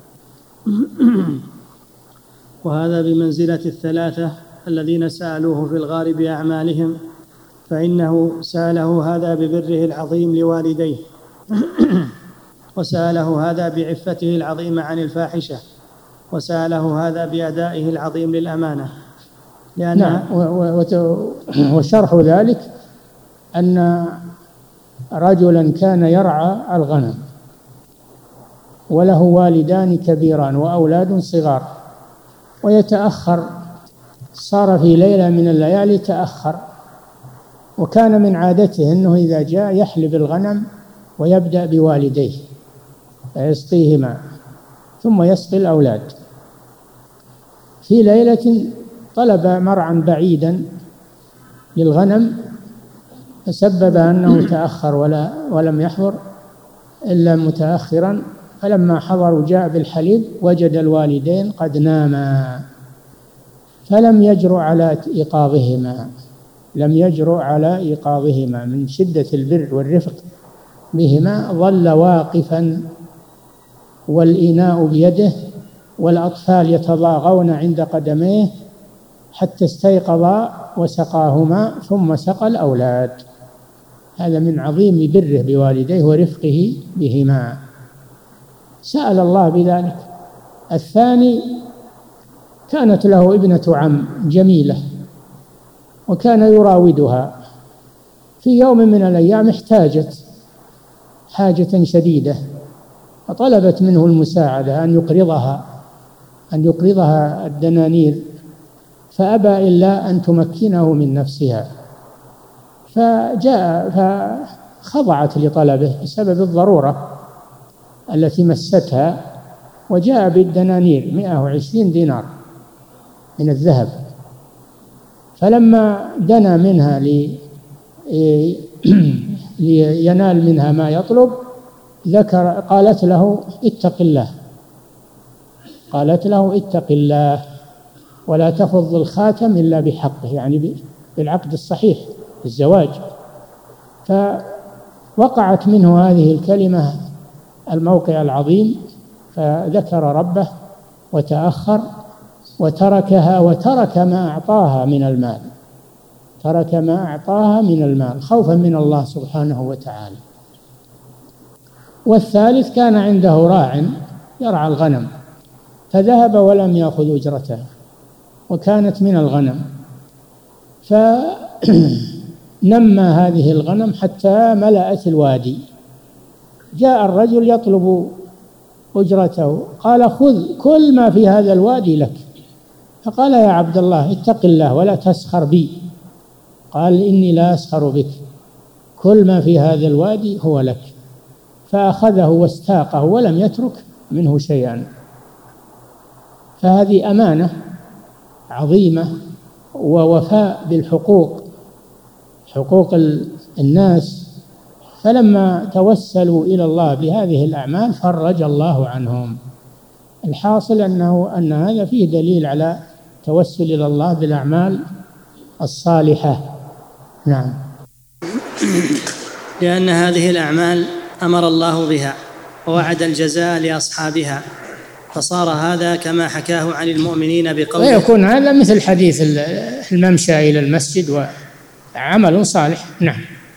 وهذا بمنزلة الثلاثة الذين سألوه في الغار بأعمالهم، فإنه سأله هذا ببره العظيم لوالديه وسأله هذا بعفته العظيمة عن الفاحشة، وسأله هذا بأدائه العظيم للأمانة. لأن نعم. وشرح ذلك أن رجلا كان يرعى الغنم وله والدان كبيران وأولاد صغار، ويتأخر، صار في ليلة من الليالي تأخر، وكان من عادته أنه إذا جاء يحلب الغنم ويبدأ بوالديه فيسقيهما ثم يسقي الأولاد. في ليلة طلب مرعا بعيدا للغنم فسبب أنه تأخر ولا ولم يحضر إلا متأخرا، فلما حضروا جاء بالحليب وجد الوالدين قد ناما فلم يجرؤ على إيقاظهما لم يجرؤ على إيقاظهما من شدة البر والرفق بهما، ظل واقفا والإناء بيده والأطفال يتضاغون عند قدميه حتى استيقظا وسقاهما ثم سقى الأولاد. هذا من عظيم بره بوالديه ورفقه بهما، سأل الله بذلك. الثاني كانت له ابنة عم جميلة وكان يراودها، في يوم من الأيام احتاجت حاجة شديدة فطلبت منه المساعدة أن يقرضها أن يقرضها الدنانير، فأبى إلا أن تمكنه من نفسها، فجاء فخضعت لطلبه بسبب الضرورة التي مستها، وجاء بالدنانير مئة وعشرين دينار من الذهب. فلما دنا منها لي لينال منها ما يطلب ذكر قالت له اتق الله قالت له اتق الله ولا تفض الخاتم إلا بحقه، يعني بالعقد الصحيح الزواج. فوقعت منه هذه الكلمة الموقع العظيم، فذكر ربه وتأخر وتركها وترك ما أعطاها من المال ترك ما أعطاها من المال خوفا من الله سبحانه وتعالى. والثالث كان عنده راع يرعى الغنم فذهب ولم يأخذ أجرتها وكانت من الغنم، فنمى هذه الغنم حتى ملأت الوادي. جاء الرجل يطلب أجرته قال خذ كل ما في هذا الوادي لك، فقال يا عبد الله اتق الله ولا تسخر بي. قال إني لا أسخر بك، كل ما في هذا الوادي هو لك. فأخذه واستاقه ولم يترك منه شيئا. فهذه أمانة عظيمة ووفاء بالحقوق، حقوق الناس. فلما توسلوا إلى الله بهذه الأعمال فرج الله عنهم. الحاصل أنه أن هذا فيه دليل على توسل إلى الله بالأعمال الصالحة. نعم. لأن هذه الأعمال أمر الله بها ووعد الجزاء لأصحابها، فصار هذا كما حكاه عن المؤمنين بقوله، ويكون هذا مثل حديث الممشى إلى المسجد وعمل صالح. نعم.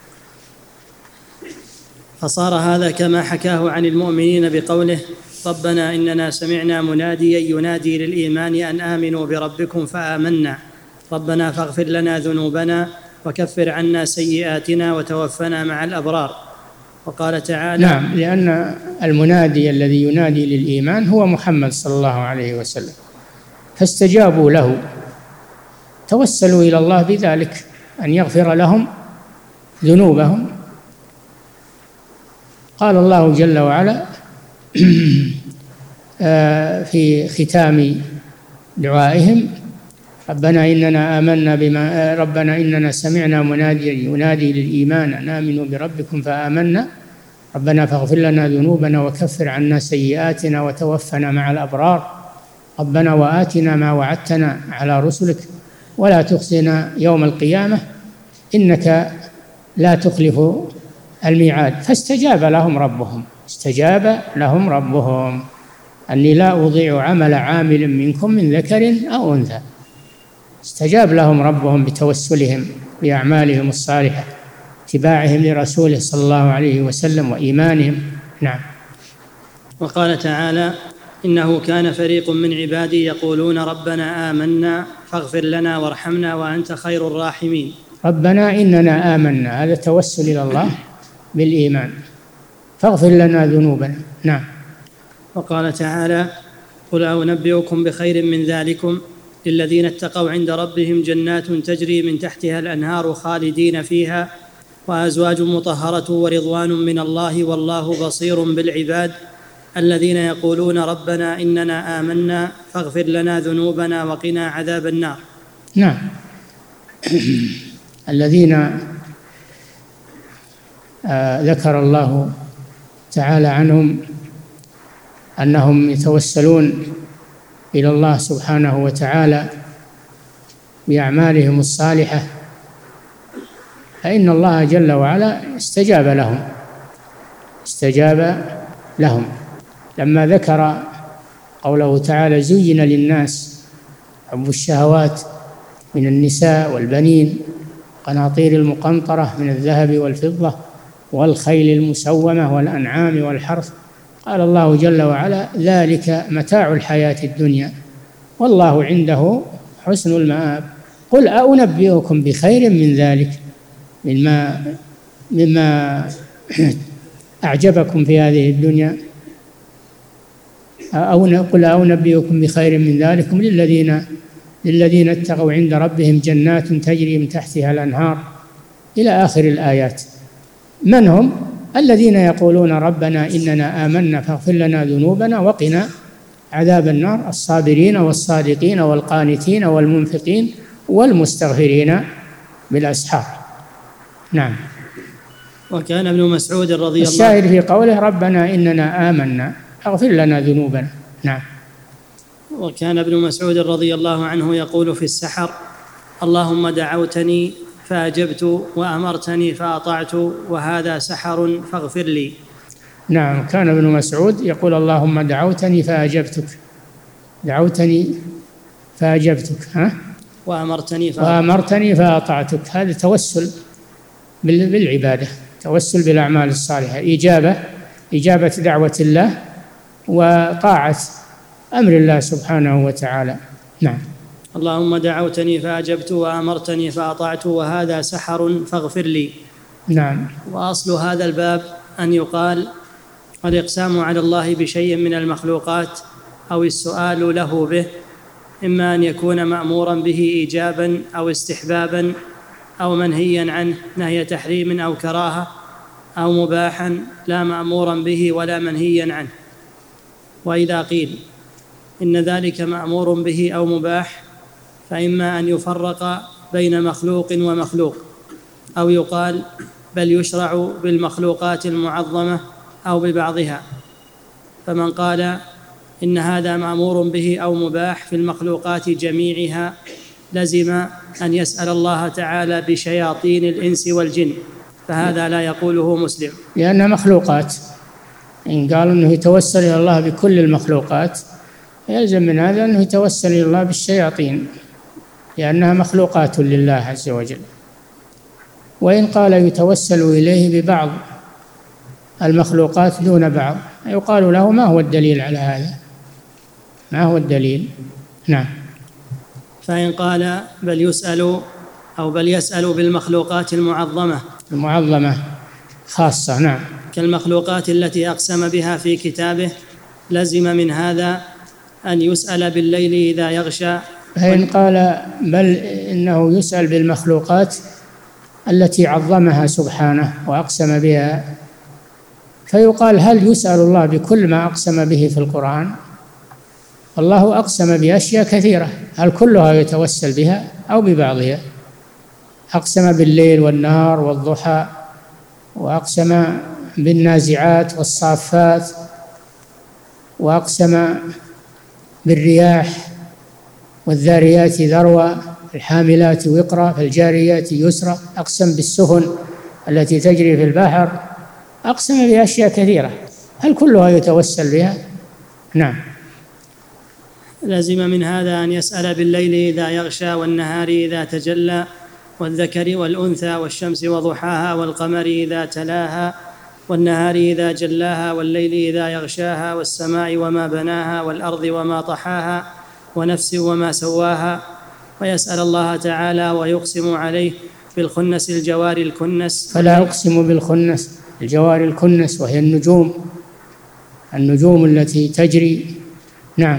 فصار هذا كما حكاه عن المؤمنين بقوله ربنا إننا سمعنا مناديا ينادي للإيمان أن آمنوا بربكم فآمنا ربنا فاغفر لنا ذنوبنا وكفر عنا سيئاتنا وتوفنا مع الأبرار. وقال تعالى نعم، لأن المنادي الذي ينادي للإيمان هو محمد صلى الله عليه وسلم، فاستجابوا له توسلوا إلى الله بذلك، أن يغفر لهم ذنوبهم. قال الله جل وعلا في ختام دعائهم: ربنا إننا آمنا بما ربنا إننا سمعنا مناديا ينادي للإيمان أن آمنوا بربكم فآمنا ربنا فاغفر لنا ذنوبنا وكفر عنا سيئاتنا وتوفنا مع الأبرار ربنا وآتنا ما وعدتنا على رسلك ولا تخزنا يوم القيامة إنك لا تخلف الميعاد. فاستجاب لهم ربهم استجاب لهم ربهم أني لا أضيع عمل عامل منكم من ذكر أو أنثى. استجاب لهم ربهم بتوسلهم بأعمالهم الصالحة، اتباعهم لرسوله صلى الله عليه وسلم وإيمانهم. نعم. وقال تعالى: إنه كان فريق من عبادي يقولون ربنا آمنا فاغفر لنا وارحمنا وأنت خير الراحمين. ربنا إننا آمنا، هذا توسل إلى الله بالإيمان، فاغفر لنا ذنوبنا. نعم. وقال تعالى: قل أنبئكم بخير من ذلكم للذين اتقوا عند ربهم جنات تجري من تحتها الأنهار خالدين فيها وأزواج مطهرة ورضوان من الله والله بصير بالعباد الذين يقولون ربنا إننا آمنا فاغفر لنا ذنوبنا وقنا عذاب النار. نعم. الذين آه ذكر الله تعالى عنهم أنهم يتوسلون إلى الله سبحانه وتعالى بأعمالهم الصالحة، فإن الله جل وعلا استجاب لهم استجاب لهم لما ذكر قوله تعالى: زين للناس حب الشهوات من النساء والبنين قناطير المقنطرة من الذهب والفضة والخيل المسومة والأنعام والحرث. قال الله جل وعلا: ذلك متاع الحياة الدنيا والله عنده حسن المآب. قل أنبئكم بخير من ذلك مما مما أعجبكم في هذه الدنيا أو قل أنبئكم بخير من ذلكم للذين للذين اتقوا عند ربهم جنات تجري من تحتها الأنهار إلى آخر الآيات. من هم؟ الذين يقولون ربنا إننا آمنا فاغفر لنا ذنوبنا وقنا عذاب النار، الصابرين والصادقين والقانتين والمنفقين والمستغفرين بالأسحار. نعم. وكان ابن مسعود رضي الله عنه الشاهد في قوله ربنا إننا آمنا اغفر لنا ذنوبنا. نعم. وكان ابن مسعود رضي الله عنه يقول في السحر: اللهم دعوتني فأجبت وأمرتني فأطعت وهذا سحر فاغفر لي. نعم. كان ابن مسعود يقول: اللهم دعوتني فأجبتك دعوتني فأجبتك ها وأمرتني فأطعتك, وأمرتني فأطعتك. هذا توسل بالعبادة، توسل بالأعمال الصالحة، إجابة إجابة دعوة الله وطاعة أمر الله سبحانه وتعالى. نعم. اللهم دعوتني فأجبت وأمرتني فأطعت وهذا سحر فاغفر لي. نعم. وأصل هذا الباب أن يقال: الإقسام على الله بشيء من المخلوقات أو السؤال له به إما أن يكون مأمورا به إيجابا أو استحبابا أو منهيا عنه نهي تحريم أو كراهة أو مباحا لا مأمورا به ولا منهيا عنه. وإذا قيل إن ذلك مأمور به أو مباح فإما أن يفرق بين مخلوق ومخلوق أو يقال بل يشرع بالمخلوقات المعظمة أو ببعضها. فمن قال إن هذا مأمور به أو مباح في المخلوقات جميعها لزم أن يسأل الله تعالى بشياطين الإنس والجن، فهذا لا يقوله مسلم، لأنها مخلوقات. إن قال أنه يتوسل إلى الله بكل المخلوقات يلزم من هذا أنه يتوسل إلى الله بالشياطين لأنها مخلوقات لله عز وجل. وإن قال يتوسل إليه ببعض المخلوقات دون بعض يقال له: ما هو الدليل على هذا؟ ما هو الدليل؟ نعم. فإن قال بل يسأل أو بل يسأل بالمخلوقات المعظمة المعظمة خاصة، نعم، كالمخلوقات التي أقسم بها في كتابه، لزم من هذا أن يسأل بالليل إذا يغشى فإن قال بل إنه يسأل بالمخلوقات التي عظمها سبحانه وأقسم بها، فيقال هل يسأل الله بكل ما أقسم به في القرآن؟ الله أقسم بأشياء كثيرة، هل كلها يتوسل بها أو ببعضها؟ أقسم بالليل والنهار والضحى، وأقسم بالنازعات والصافات، وأقسم بالرياح والذاريات ذروا، الحاملات وقرا، فالجاريات يسرا، أقسم بالسفن التي تجري في البحر، أقسم بأشياء كثيرة، هل كلها يتوسل بها؟ نعم. لازم من هذا أن يسأل بالليل إذا يغشى والنهار إذا تجلى والذكر والأنثى والشمس وضحاها والقمر إذا تلاها والنهار إذا جلاها والليل إذا يغشاها والسماء وما بناها والأرض وما طحاها ونفس وما سواها، ويسأل الله تعالى ويقسم عليه بالخنس الجوار الكنس. فلا أقسم بالخنس الجوار الكنس، وهي النجوم النجوم التي تجري. نعم.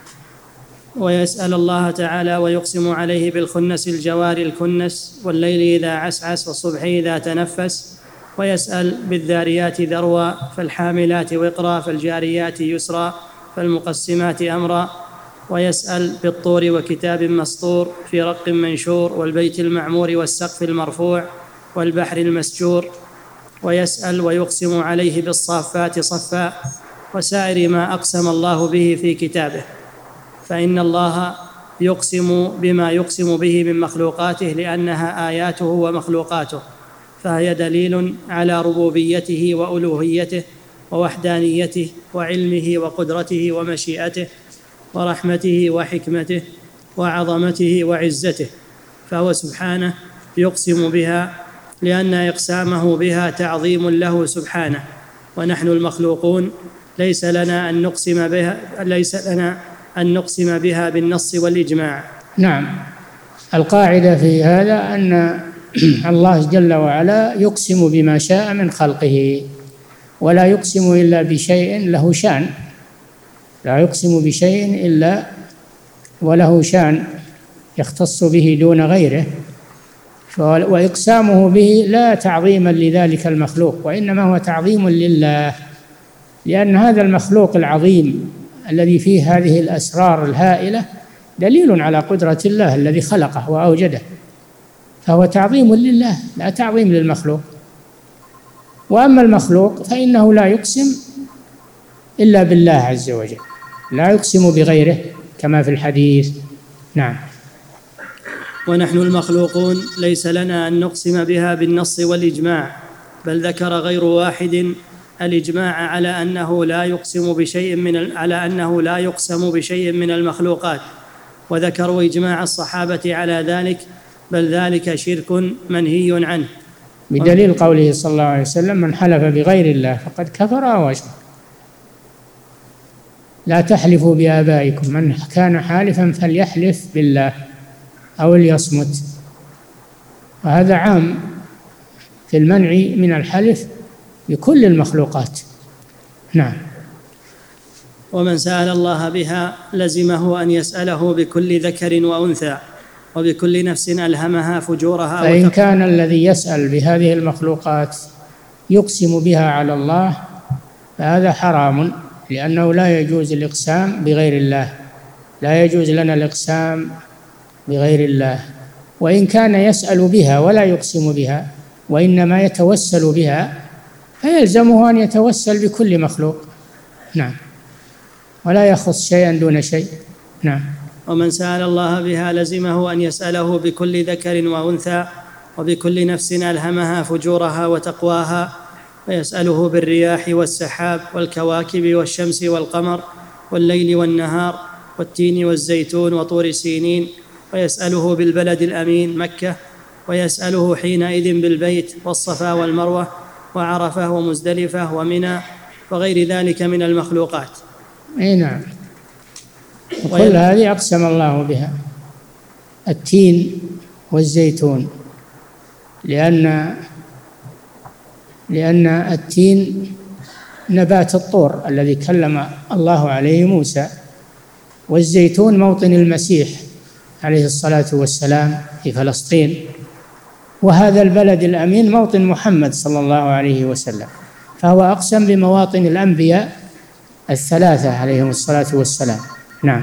ويسأل الله تعالى ويقسم عليه بالخنس الجوار الكنس والليل إذا عسعس والصبح إذا تنفس، ويسأل بالذاريات ذروا فالحاملات وقرا فالجاريات يسرا فالمقسمات أمرا، ويسأل بالطور وكتاب مسطور في رق منشور والبيت المعمور والسقف المرفوع والبحر المسجور، ويسأل ويقسم عليه بالصافات صفا وسائر ما أقسم الله به في كتابه، فإن الله يقسم بما يقسم به من مخلوقاته لأنها آياته ومخلوقاته، فهي دليل على ربوبيته وألوهيته ووحدانيته وعلمه وقدرته ومشيئته ورحمته وحكمته وعظمته وعزته، فهو سبحانه يقسم بها لأن إقسامه بها تعظيم له سبحانه، ونحن المخلوقون ليس لنا أن نقسم بها ليس لنا أن نقسم بها بالنص والإجماع. نعم. القاعدة في هذا أن الله جل وعلا يقسم بما شاء من خلقه، ولا يقسم إلا بشيء له شأن، لا يقسم بشيء إلا وله شأن يختص به دون غيره، وإقسامه به لا تعظيما لذلك المخلوق، وإنما هو تعظيم لله، لأن هذا المخلوق العظيم الذي فيه هذه الأسرار الهائلة دليل على قدرة الله الذي خلقه وأوجده، فهو تعظيم لله لا تعظيم للمخلوق. وأما المخلوق فإنه لا يقسم إلا بالله عز وجل، لا يقسم بغيره كما في الحديث. نعم. ونحن المخلوقون ليس لنا أن نقسم بها بالنص والإجماع، بل ذكر غير واحد الإجماع على أنه لا يقسم بشيء من على أنه لا يقسم بشيء من المخلوقات، وذكروا إجماع الصحابة على ذلك، بل ذلك شرك منهي عنه، بدليل قوله صلى الله عليه وسلم: من حلف بغير الله فقد كفر أو أشرك. لا تحلفوا بآبائكم، من كان حالفا فليحلف بالله أو ليصمت، وهذا عام في المنع من الحلف بكل المخلوقات. نعم. ومن سأل الله بها لزمه أن يسأله بكل ذكر وأنثى وبكل نفس ألهمها فجورها. فإن كان الذي يسأل بهذه المخلوقات يقسم بها على الله فهذا حرام، لأنه لا يجوز الإقسام بغير الله، لا يجوز لنا الإقسام بغير الله. وإن كان يسأل بها ولا يقسم بها وإنما يتوسل بها فيلزمه أن يتوسل بكل مخلوق. نعم. ولا يخص شيئا دون شيء. نعم. ومن سأل الله بها لزمه أن يسأله بكل ذكر وأنثى وبكل نفس ألهمها فجورها وتقواها، ويسأله بالرياح والسحاب والكواكب والشمس والقمر والليل والنهار والتين والزيتون وطور سينين، ويسأله بالبلد الأمين مكة، ويسأله حينئذ بالبيت والصفا والمروة وعرفة ومزدلفة ومنى وغير ذلك من المخلوقات. أي نعم. وكل هذه أقسم الله بها. التين والزيتون، لأن لأن التين نبات الطور الذي كلم الله عليه موسى، والزيتون موطن المسيح عليه الصلاة والسلام في فلسطين، وهذا البلد الأمين موطن محمد صلى الله عليه وسلم، فهو أقسم بمواطن الأنبياء الثلاثة عليهم الصلاة والسلام. نعم.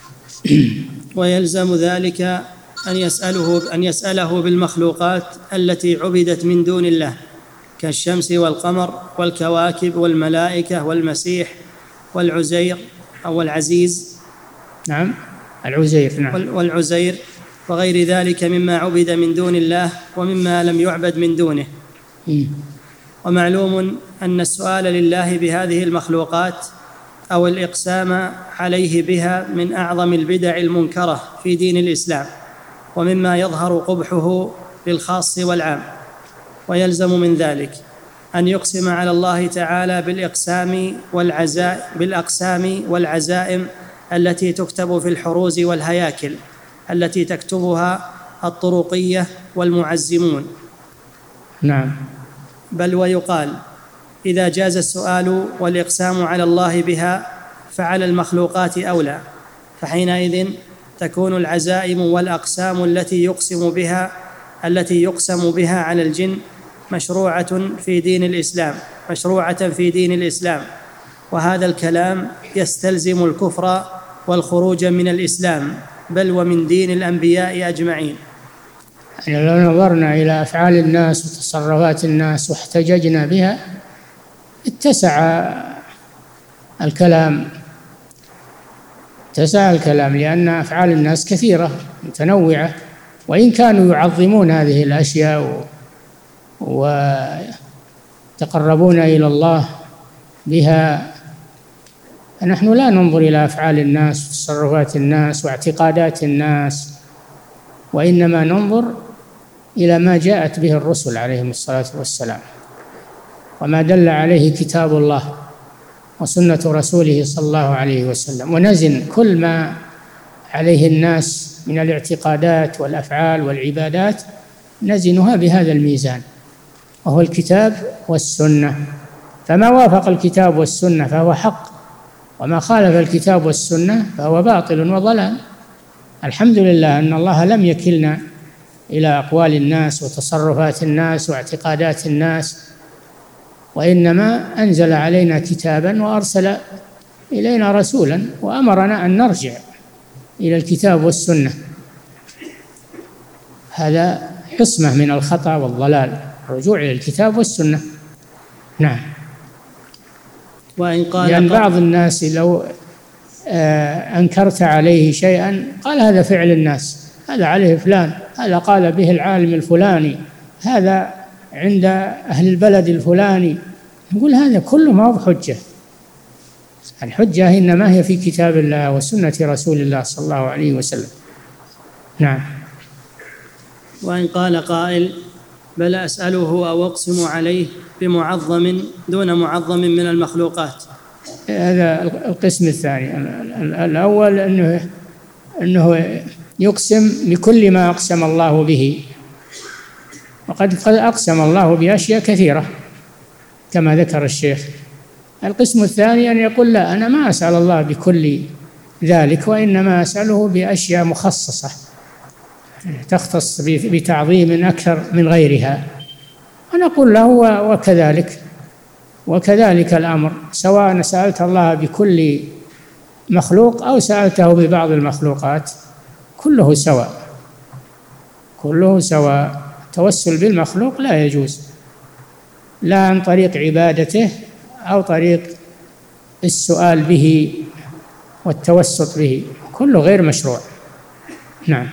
ويلزم ذلك أن يسأله, أن يسأله بالمخلوقات التي عبدت من دون الله كالشمس والقمر والكواكب والملائكة والمسيح والعزير أو العزيز. نعم العزير. نعم والعزير وغير ذلك مما عبد من دون الله ومما لم يعبد من دونه. م. ومعلوم أن السؤال لله بهذه المخلوقات أو الإقسام عليه بها من أعظم البدع المنكرة في دين الإسلام، ومما يظهر قبحه للخاص والعام. ويلزم من ذلك أن يقسم على الله تعالى بالإقسام والعزاء بالأقسام والعزائم التي تكتب في الحروز والهياكل التي تكتبها الطرقية والمعزمون. نعم. بل ويقال إذا جاز السؤال والإقسام على الله بها فعلى المخلوقات أولى، فحينئذ تكون العزائم والأقسام التي يقسم بها التي يقسم بها على الجن مشروعة في دين الإسلام مشروعة في دين الإسلام وهذا الكلام يستلزم الكفر والخروج من الإسلام بل ومن دين الأنبياء أجمعين. يعني لو نظرنا إلى أفعال الناس وتصرفات الناس واحتججنا بها اتسع الكلام اتسع الكلام لأن أفعال الناس كثيرة متنوعة، وإن كانوا يعظمون هذه الأشياء ويتقربون إلى الله بها، فنحن لا ننظر إلى أفعال الناس وتصرفات الناس واعتقادات الناس، وإنما ننظر إلى ما جاءت به الرسل عليهم الصلاة والسلام وما دل عليه كتاب الله وسنة رسوله صلى الله عليه وسلم، ونزن كل ما عليه الناس من الاعتقادات والأفعال والعبادات نزنها بهذا الميزان وهو الكتاب والسنة، فما وافق الكتاب والسنة فهو حق، وما خالف الكتاب والسنة فهو باطل وضلال. الحمد لله أن الله لم يكلنا إلى أقوال الناس وتصرفات الناس واعتقادات الناس، وإنما أنزل علينا كتابا وأرسل إلينا رسولا وأمرنا أن نرجع إلى الكتاب والسنة، هذا حصمة من الخطأ والضلال، الرجوع إلى الكتاب والسنة. نعم. وإن قال لأن بعض الناس لو أنكرت عليه شيئا قال هذا فعل الناس، هذا عليه فلان، هذا قال به العالم الفلاني، هذا عند أهل البلد الفلاني، نقول هذا كله ما هو حجة، الحجة إنما هي في كتاب الله وسنة رسول الله صلى الله عليه وسلم. نعم. وإن قال قائل بل أسأله أو أقسم عليه بمعظم دون معظم من المخلوقات، هذا القسم الثاني. الأول أنه, أنه يقسم بكل ما أقسم الله به، وقد قد أقسم الله بأشياء كثيرة كما ذكر الشيخ. القسم الثاني أن يقول لا، أنا ما أسأل الله بكل ذلك، وإنما أسأله بأشياء مخصصة تختص بتعظيم أكثر من غيرها، ونقول له وكذلك وكذلك الأمر، سواء سألت الله بكل مخلوق أو سألته ببعض المخلوقات كله سواء كله سواء. التوسل بالمخلوق لا يجوز، لا عن طريق عبادته أو طريق السؤال به والتوسط به، كله غير مشروع. نعم.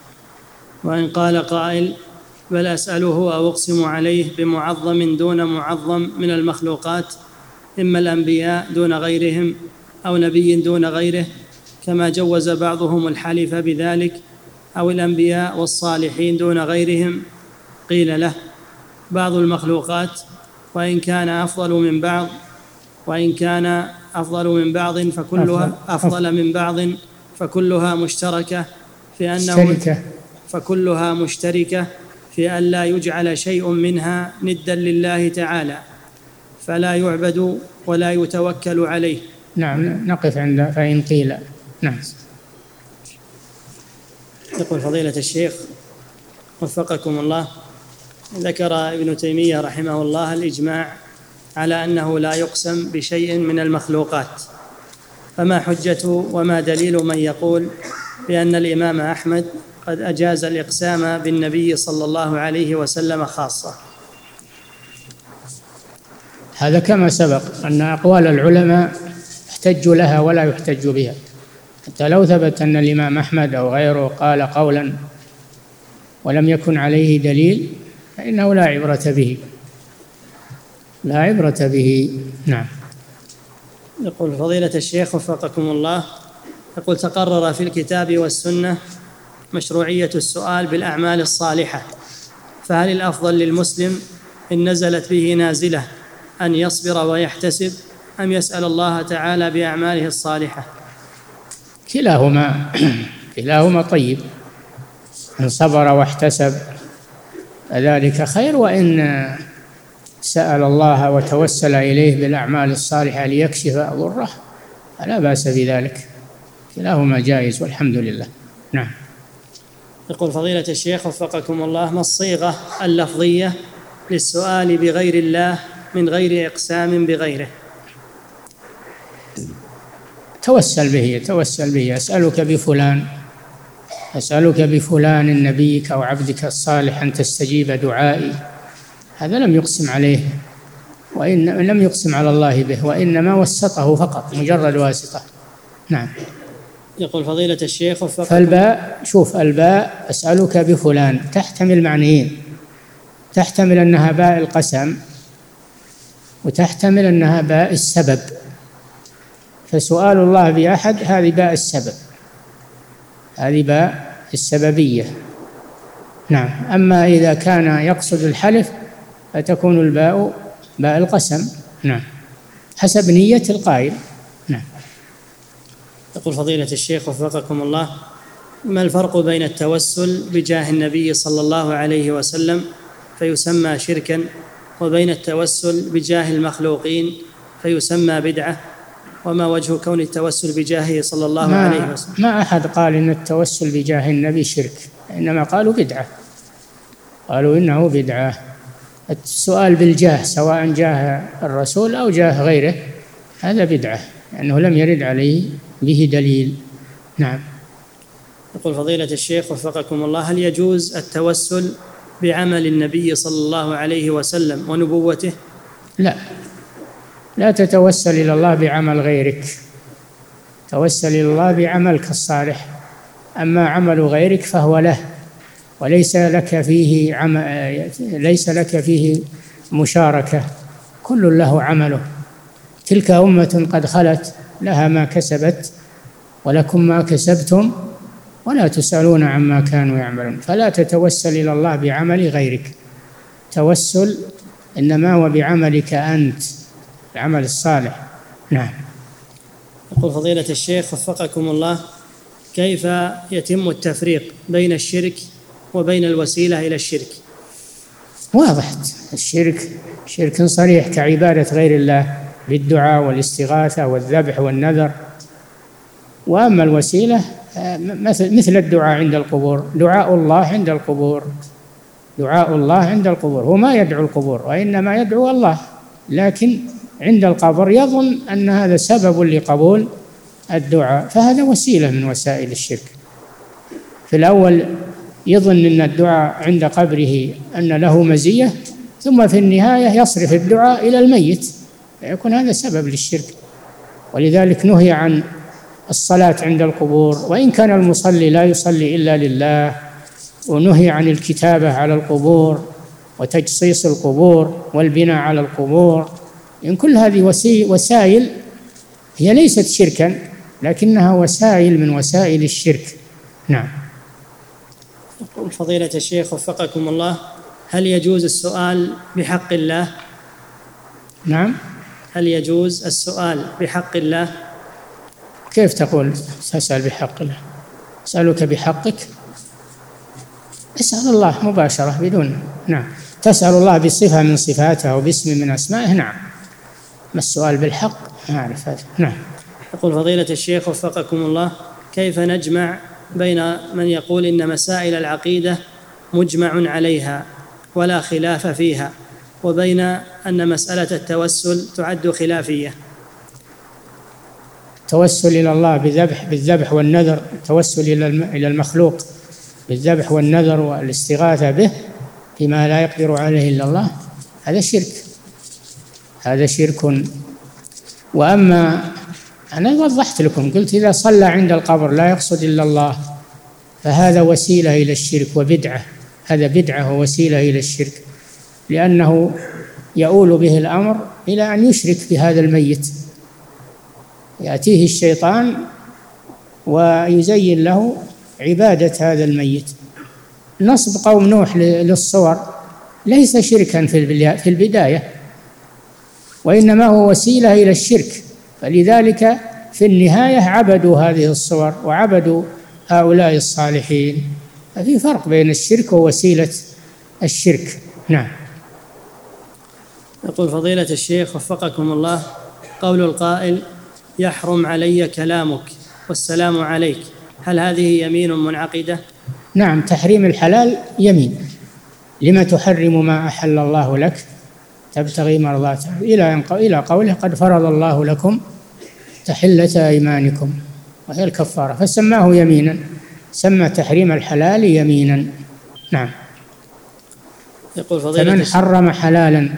وإن قال قائل بل أسأله أو أقسم عليه بمعظم دون معظم من المخلوقات، إما الأنبياء دون غيرهم أو نبي دون غيره، كما جوز بعضهم الحلف بذلك، أو الأنبياء والصالحين دون غيرهم، قيل له بعض المخلوقات وإن كان أفضل من بعض وإن كان أفضل من بعض فكلها أفضل من بعض فكلها مشتركة في أنه فكلها مشتركة في أن لا يجعل شيء منها ندا لله تعالى، فلا يعبد ولا يتوكل عليه. نعم. نقف عند فإن قيل. نعم. يقول فضيلة الشيخ وفقكم الله، ذكر ابن تيمية رحمه الله الإجماع على أنه لا يقسم بشيء من المخلوقات، فما حجة وما دليل من يقول بأن الإمام أحمد قد أجاز الإقسام بالنبي صلى الله عليه وسلم خاصة؟ هذا كما سبق أن أقوال العلماء يحتج لها ولا يحتج بها، حتى لو ثبت أن الإمام أحمد أو غيره قال قولا ولم يكن عليه دليل فإنه لا عبرة به، لا عبرة به. نعم. يقول فضيلة الشيخ وفقكم الله، يقول تقرر في الكتاب والسنة مشروعية السؤال بالأعمال الصالحة، فهل الأفضل للمسلم إن نزلت به نازلة أن يصبر ويحتسب أم يسأل الله تعالى بأعماله الصالحة؟ كلاهما كلاهما طيب، إن صبر واحتسب ذلك خير، وإن سأل الله وتوسل إليه بالأعمال الصالحة ليكشف ضره فلا بأس بذلك، كلاهما جائز والحمد لله. نعم. يقول فضيلة الشيخ وفقكم الله، ما الصيغة اللفظية للسؤال بغير الله من غير إقسام بغيره؟ توسل به توسل به أسألك بفلان، أسألك بفلان نبيك أو عبدك الصالح أن تستجيب دعائي، هذا لم يقسم عليه، وإن لم يقسم على الله به، وإنما وسطه فقط، مجرد واسطة. نعم. يقول فضيلة الشيخ وفقكم، فالباء، شوف الباء أسألك بفلان تحتمل معنيين، تحتمل أنها باء القسم وتحتمل أنها باء السبب، فسؤال الله بأحد هذه باء السبب، هذه باء السببية. نعم. أما إذا كان يقصد الحلف فتكون الباء باء القسم. نعم، حسب نية القائل. نعم. يقول فضيلة الشيخ وفقكم الله، ما الفرق بين التوسل بجاه النبي صلى الله عليه وسلم فيسمى شركا، وبين التوسل بجاه المخلوقين فيسمى بدعة؟ وما وجه كون التوسل بجاهه صلى الله ما عليه وسلم؟ ما أحد قال إن التوسل بجاه النبي شرك، إنما قالوا بدعة، قالوا إنه بدعة. السؤال بالجاه سواء جاه الرسول أو جاه غيره هذا بدعة، لأنه لم يرد عليه به دليل. نعم. يقول فضيلة الشيخ وفقكم الله، هل يجوز التوسل بعمل النبي صلى الله عليه وسلم ونبوته؟ لا، لا تتوسل إلى الله بعمل غيرك، توسل إلى الله بعملك الصالح، أما عمل غيرك فهو له وليس لك فيه عم... ليس لك فيه مشاركة، كل له عمله. تلك أمة قد خلت لها ما كسبت ولكم ما كسبتم ولا تسألون عما كانوا يعملون، فلا تتوسل إلى الله بعمل غيرك، توسل إنما هو بعملك أنت، العمل الصالح. نعم. يقول فضيلة الشيخ وفقكم الله، كيف يتم التفريق بين الشرك وبين الوسيلة إلى الشرك؟ واضح، الشرك شرك صريح كعبادة غير الله بالدعاء والاستغاثة والذبح والنذر، وأما الوسيلة مثل مثل الدعاء عند القبور، دعاء الله عند القبور، دعاء الله عند القبور هو ما يدعو القبور وإنما يدعو الله، لكن عند القبر يظن أن هذا سبب لقبول الدعاء، فهذا وسيلة من وسائل الشرك. في الأول يظن أن الدعاء عند قبره أن له مزية، ثم في النهاية يصرف الدعاء إلى الميت، فيكون هذا سبب للشرك. ولذلك نهي عن الصلاة عند القبور، وإن كان المصلي لا يصلي إلا لله، ونهي عن الكتابة على القبور وتجصيص القبور والبناء على القبور، إن كل هذه وسائل هي ليست شركا لكنها وسائل من وسائل الشرك. نعم. يقول فضيلة الشيخ وفقكم الله، هل يجوز السؤال بحق الله؟ نعم. هل يجوز السؤال بحق الله؟ كيف تقول تسأل بحق الله؟ أسألك بحقك، اسأل الله مباشرة بدون. نعم. تسأل الله بصفة من صفاته أو باسم من أسمائه. نعم. ما السؤال بالحق؟ ما أعرف هذا. نعم. يقول فضيلة الشيخ وفقكم الله، كيف نجمع بين من يقول إن مسائل العقيدة مجمع عليها ولا خلاف فيها، وبين أن مسألة التوسل تعد خلافية؟ التوسل إلى الله بذبح بالذبح والنذر، التوسل إلى المخلوق بالذبح والنذر والاستغاثة به فيما لا يقدر عليه إلا الله، هذا شرك، هذا شرك. وأما أنا وضحت لكم، قلت إذا صلى عند القبر لا يقصد إلا الله فهذا وسيلة إلى الشرك وبدعة، هذا بدعة ووسيلة إلى الشرك، لأنه يؤول به الأمر إلى أن يشرك بهذا الميت، يأتيه الشيطان ويزين له عبادة هذا الميت. نصب قوم نوح للصور ليس شركا في البداية، وإنما هو وسيلة إلى الشرك، فلذلك في النهاية عبدوا هذه الصور وعبدوا هؤلاء الصالحين، ففي فرق بين الشرك ووسيلة الشرك. نعم. يقول فضيلة الشيخ وفقكم الله، قول القائل يحرم علي كلامك والسلام عليك، هل هذه يمين منعقدة؟ نعم، تحريم الحلال يمين، لما تحرم ما أحل الله لك تبتغي مرضاته، إلى إلى قوله قد فرض الله لكم تحلة أيمانكم، وهي الكفارة، فسماه يمينا، سمى تحريم الحلال يمينا. نعم. يقول فضيلة فمن حرم حلالا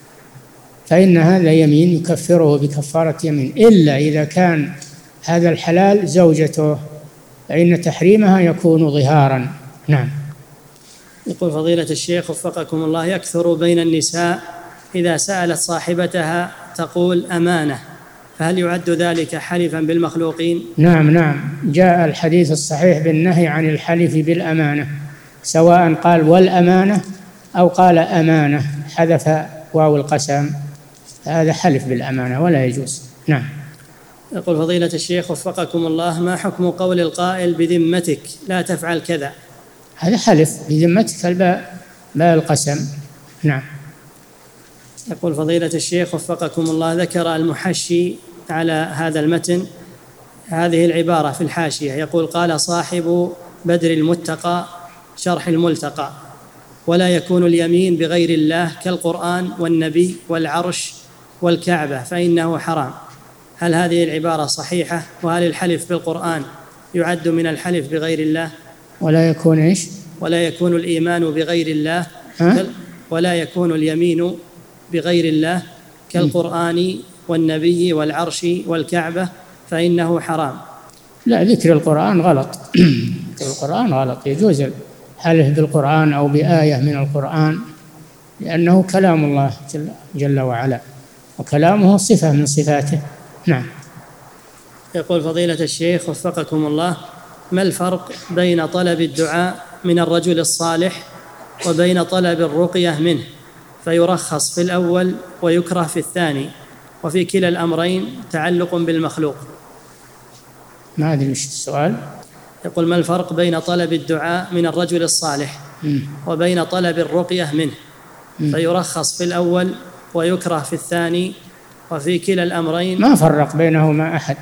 فإن هذا يمين يكفره بكفارة يمين، إلا إذا كان هذا الحلال زوجته فإن تحريمها يكون ظهارا. نعم. يقول فضيلة الشيخ وفقكم الله، يكثر بين النساء إذا سألت صاحبتها تقول أمانة، فهل يعد ذلك حلفا بالمخلوقين؟ نعم نعم، جاء الحديث الصحيح بالنهي عن الحلف بالأمانة، سواء قال والأمانة أو قال أمانة حذف واو القسم، هذا حلف بالأمانة ولا يجوز. نعم. يقول فضيلة الشيخ وفقكم الله، ما حكم قول القائل بذمتك لا تفعل كذا؟ هذا حلف بذمتك الباء باء القسم. نعم. يقول فضيلة الشيخ وفقكم الله، ذكر المحشي على هذا المتن هذه العبارة في الحاشية، يقول قال صاحب بدر المتقى شرح الملتقى: ولا يكون اليمين بغير الله كالقرآن والنبي والعرش والكعبة فإنه حرام. هل هذه العبارة صحيحة؟ وهل الحلف بالقرآن يعد من الحلف بغير الله؟ ولا يكون إيش؟ ولا يكون الإيمان بغير الله كال... ولا يكون اليمين بغير الله كالقرآن والنبي والعرش والكعبة فإنه حرام. لا، ذكر القرآن غلط. ذكر القرآن غلط، يجوز الحلف بالقرآن أو بآية من القرآن، لأنه كلام الله جل, جل وعلا، وكلامه صفة من صفاته. نعم. يقول فضيلة الشيخ وفقكم الله، ما الفرق بين طلب الدعاء من الرجل الصالح وبين طلب الرقية منه، فيرخص في الأول ويكره في الثاني، وفي كلا الأمرين تعلق بالمخلوق؟ ما أدري وش السؤال. يقول ما الفرق بين طلب الدعاء من الرجل الصالح م. وبين طلب الرقية منه، م. فيرخص في الأول ويكره في الثاني، وفي كلا الأمرين ما فرق بينهما أحد.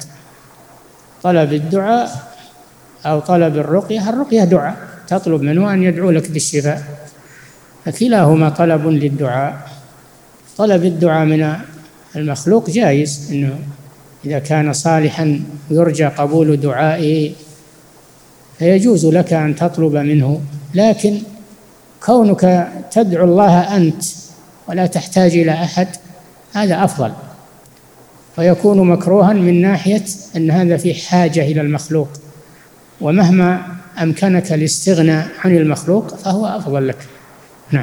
طلب الدعاء أو طلب الرقية، الرقية دعاء تطلب منه أن يدعو لك بالشفاء، فكلاهما طلب للدعاء. طلب الدعاء من المخلوق جائز، إنه إذا كان صالحا يرجى قبول دعائه فيجوز لك أن تطلب منه، لكن كونك تدعو الله أنت ولا تحتاج إلى أحد هذا أفضل، فيكون مكروها من ناحية أن هذا في حاجة إلى المخلوق، ومهما أمكنك الاستغناء عن المخلوق فهو أفضل لك. نعم.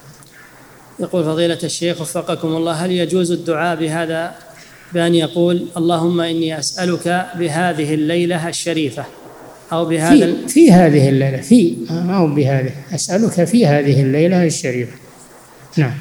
يقول فضيلة الشيخ وفقكم الله، هل يجوز الدعاء بهذا بأن يقول اللهم إني أسألك بهذه الليلة الشريفة أو بهذا في, في هذه الليلة في ما هو بهذه أسألك في هذه الليلة الشريفة؟ نعم.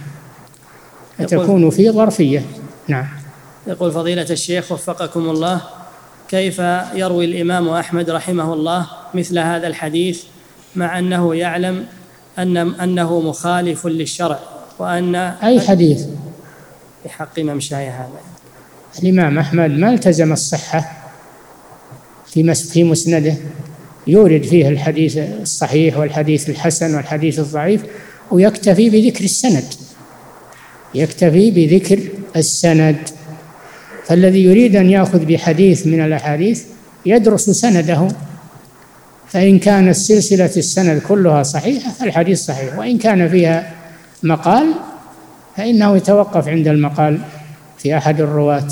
تكون في ظرفية. نعم. يقول فضيلة الشيخ وفقكم الله، كيف يروي الإمام أحمد رحمه الله مثل هذا الحديث مع أنه يعلم أن أنه مخالف للشرع، وأن أي حديث في حق ممشاي هذا؟ الإمام أحمد ما التزم الصحة في في مسنده، يورد فيه الحديث الصحيح والحديث الحسن والحديث الضعيف، ويكتفي بذكر السند، يكتفي بذكر السند. فالذي يريد أن يأخذ بحديث من الأحاديث يدرس سنده، فإن كان السلسلة السند كلها صحيحة فالحديث صحيح، وإن كان فيها مقال فإنه يتوقف عند المقال في أحد الرواة.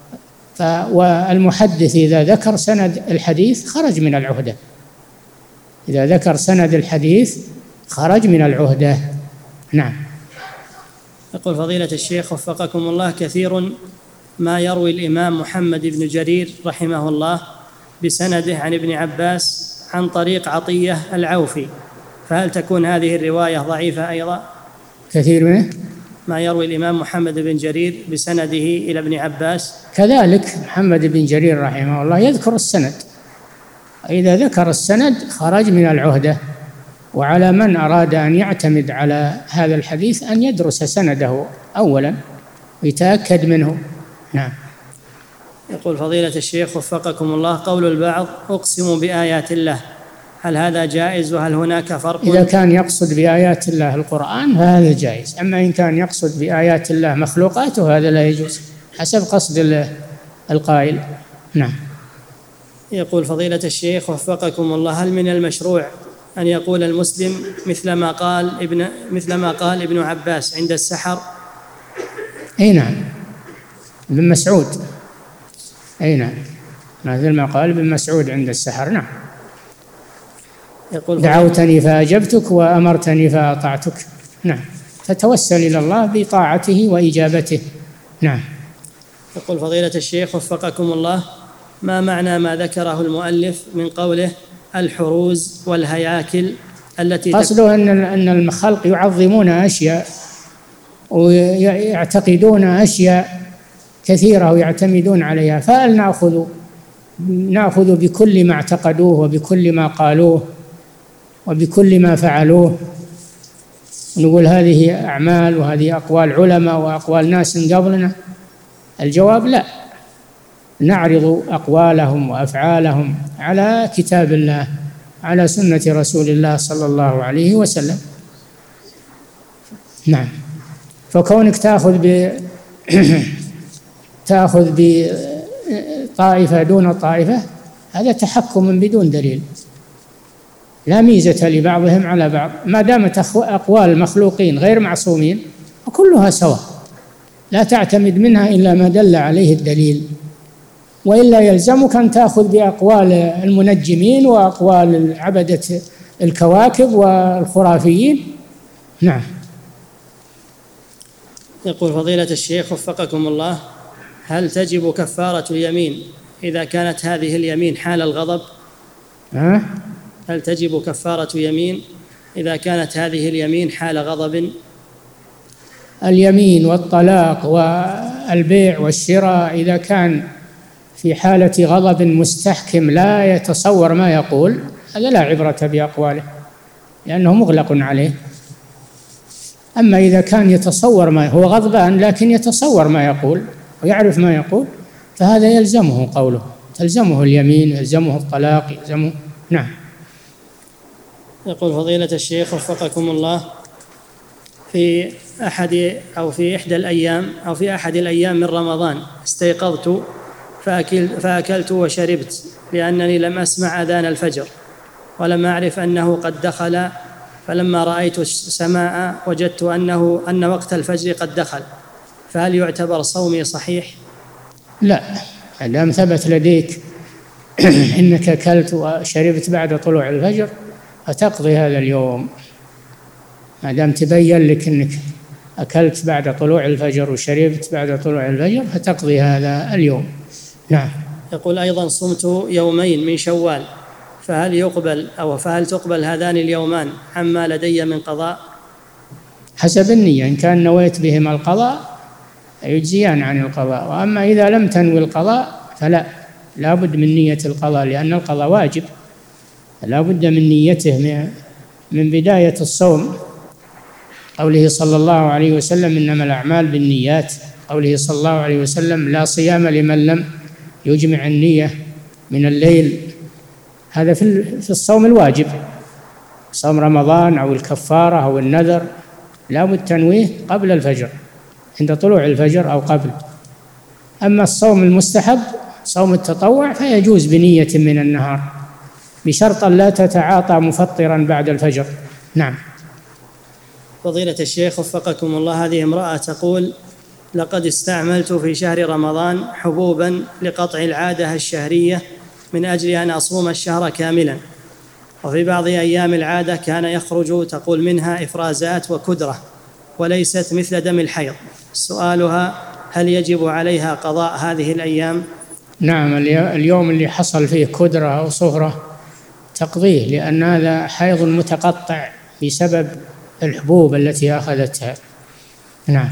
والمحدث إذا ذكر سند الحديث خرج من العهدة، إذا ذكر سند الحديث خرج من العهدة. نعم. يقول فضيلة الشيخ وفقكم الله: كثير ما يروي الإمام محمد بن جرير رحمه الله بسنده عن ابن عباس عن طريق عطية العوفي، فهل تكون هذه الرواية ضعيفة أيضا؟ كثير منه ما يروي الإمام محمد بن جرير بسنده إلى ابن عباس، كذلك محمد بن جرير رحمه الله يذكر السند، إذا ذكر السند خرج من العهدة. وعلى من أراد أن يعتمد على هذا الحديث أن يدرس سنده أولا ويتأكد منه. نعم. يقول فضيلة الشيخ وفقكم الله: قول البعض أقسم بآيات الله، هل هذا جائز وهل هناك فرق؟ إذا كان يقصد بآيات الله القرآن فهذا جائز، أما إن كان يقصد بآيات الله مخلوقاته هذا لا يجوز حسب قصد القائل. نعم. يقول فضيلة الشيخ وفقكم الله: هل من المشروع أن يقول المسلم مثل ما قال ابن مثل ما قال ابن عباس عند السحر؟ أي نعم، ابن مسعود، أي نعم، مثل ما قال ابن مسعود عند السحر. نعم. يقول دعوتني فأجبتك وأمرتني فأطعتك. نعم، فتوسل إلى الله بطاعته وإجابته. نعم. يقول فضيلة الشيخ وفقكم الله: ما معنى ما ذكره المؤلف من قوله الحروز والهياكل التي قصده أن أن الخلق يعظمون أشياء ويعتقدون أشياء كثيرة ويعتمدون عليها، فهل نأخذ نأخذ بكل ما اعتقدوه وبكل ما قالوه وبكل ما فعلوه نقول هذه أعمال وهذه أقوال علماء وأقوال ناس قبلنا؟ الجواب لا، نعرض أقوالهم وأفعالهم على كتاب الله على سنة رسول الله صلى الله عليه وسلم. نعم. فكونك تأخذ ب تأخذ بطائفة دون طائفة هذا تحكم بدون دليل، لا ميزة لبعضهم على بعض، ما دامت أقوال مخلوقين غير معصومين وكلها سواء، لا تعتمد منها إلا ما دل عليه الدليل، وإلا يلزمك أن تأخذ بأقوال المنجمين وأقوال عبدة الكواكب والخرافيين. نعم. يقول فضيلة الشيخ وفقكم الله: هل تجب كفارة اليمين إذا كانت هذه اليمين حال الغضب؟ أه؟ هل تجب كفارة يمين إذا كانت هذه اليمين حال غضب؟ اليمين والطلاق والبيع والشراء إذا كان في حالة غضب مستحكم لا يتصور ما يقول هذا لا عبرة بأقواله لأنه مغلق عليه. أما إذا كان يتصور ما هو غضبان لكن يتصور ما يقول ويعرف ما يقول فهذا يلزمه قوله، تلزمه اليمين، يلزمه الطلاق، يلزمه. نعم. يقول فضيلة الشيخ وفقكم الله: في أحد أو في إحدى الأيام أو في أحد الأيام من رمضان استيقظت فأكل فأكلت وشربت لأنني لم أسمع أذان الفجر ولم أعرف أنه قد دخل، فلما رأيت السماء وجدت أنه أن وقت الفجر قد دخل، فهل يعتبر صومي صحيح؟ لا، ما دام ثبت لديك إنك أكلت وشربت بعد طلوع الفجر فتقضي هذا اليوم، ما دام تبين لك أنك أكلت بعد طلوع الفجر وشربت بعد طلوع الفجر فتقضي هذا اليوم. نعم. يقول أيضا: صمت يومين من شوال، فهل يقبل أو فهل تقبل هذان اليومان عما لدي من قضاء؟ حسب النية، إن كان نويت بهما القضاء يجزيان عن القضاء، وأما إذا لم تنوي القضاء فلا، لا بد من نية القضاء لأن القضاء واجب، لا بد من نيته من بداية الصوم. قوله صلى الله عليه وسلم: إنما الأعمال بالنيات. قوله صلى الله عليه وسلم: لا صيام لمن لم يجمع النية من الليل هذا في في الصوم الواجب، صوم رمضان أو الكفارة أو النذر، لا بد تنويه قبل الفجر، عند طلوع الفجر أو قبل. أما الصوم المستحب صوم التطوع فيجوز بنية من النهار، بشرط لا تتعاطى مفطرا بعد الفجر. نعم. فضيلة الشيخ وفقكم الله، هذه امرأة تقول: لقد استعملت في شهر رمضان حبوبا لقطع العادة الشهرية من أجل أن أصوم الشهر كاملا، وفي بعض أيام العادة كان يخرج تقول منها إفرازات وكدرة وليست مثل دم الحيض. سؤالها: هل يجب عليها قضاء هذه الأيام؟ نعم، اليوم اللي حصل فيه كدرة أو صهرة تقضيه، لأن هذا حيض متقطع بسبب الحبوب التي أخذتها. نعم.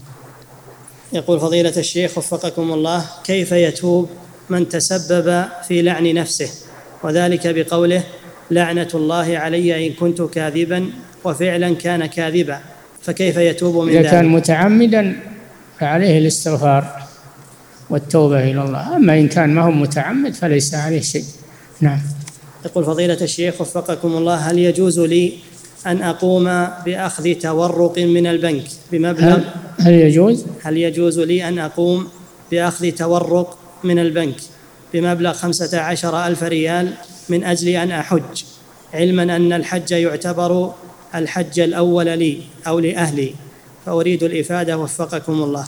يقول فضيلة الشيخ وفقكم الله: كيف يتوب من تسبب في لعن نفسه، وذلك بقوله: لعنة الله علي إن كنت كاذبا، وفعلا كان كاذبا، فكيف يتوب من ذلك؟ إذا كان متعمدا فعليه الاستغفار والتوبة إلى الله، أما إن كان ما هو متعمد فليس عليه شيء. نعم. يقول فضيلة الشيخ وفقكم الله: هل يجوز لي أن أقوم بأخذ تورق من البنك بمبلغ هل, هل يجوز هل يجوز لي أن أقوم بأخذ تورق من البنك بمبلغ خمسة عشر ألف ريال من أجل أن أحج، علما أن الحج يعتبر الحج الأول لي أو لأهلي، فأريد الإفادة وفقكم الله.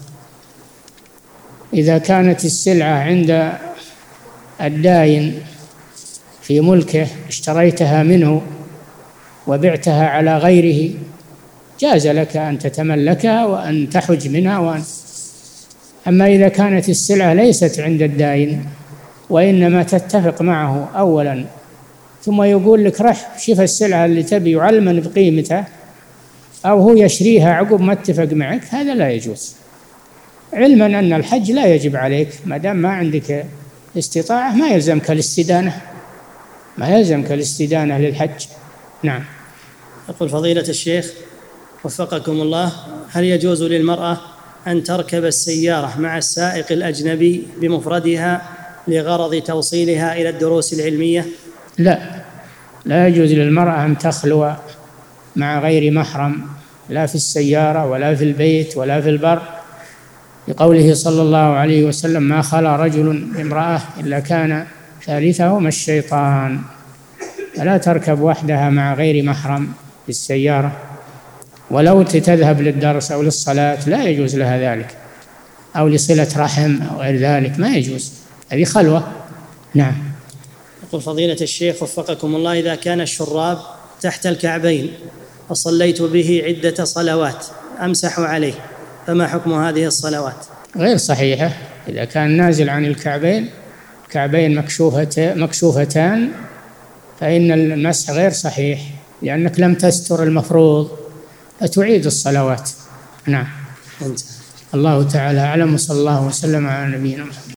إذا كانت السلعة عند الداين في ملكه، اشتريتها منه وبعتها على غيره، جاز لك أن تتملكها وأن تحج منها وأن. أما إذا كانت السلعة ليست عند الداين وإنما تتفق معه أولا ثم يقول لك رح شوف السلعة اللي تبي علما بقيمتها، أو هو يشريها عقب ما اتفق معك، هذا لا يجوز، علما أن الحج لا يجب عليك ما دام ما عندك استطاعة، ما يلزمك الاستدانة ما يلزمك الاستدانة للحج. نعم. يقول فضيلة الشيخ وفقكم الله: هل يجوز للمرأة أن تركب السيارة مع السائق الأجنبي بمفردها لغرض توصيلها إلى الدروس العلمية؟ لا، لا يجوز للمرأة أن تخلو مع غير محرم، لا في السيارة ولا في البيت ولا في البر، لقوله صلى الله عليه وسلم: ما خلا رجل امرأة إلا كان ثالثهما الشيطان. فلا تركب وحدها مع غير محرم في السيارة، ولو تذهب للدرس أو للصلاة لا يجوز لها ذلك، أو لصلة رحم أو غير ذلك ما يجوز، هذه خلوة. نعم. يقول فضيلة الشيخ وفقكم الله: إذا كان الشراب تحت الكعبين وصليت به عدة صلوات أمسح عليه، فما حكم هذه الصلوات؟ غير صحيحة. إذا كان نازل عن الكعبين، كعبين مكشوفتان، فإن المسح غير صحيح، لأنك لم تستر المفروض، فتعيد الصلوات. نعم. أنت. الله تعالى أعلم، وصلى الله وسلم على نبينا محمد.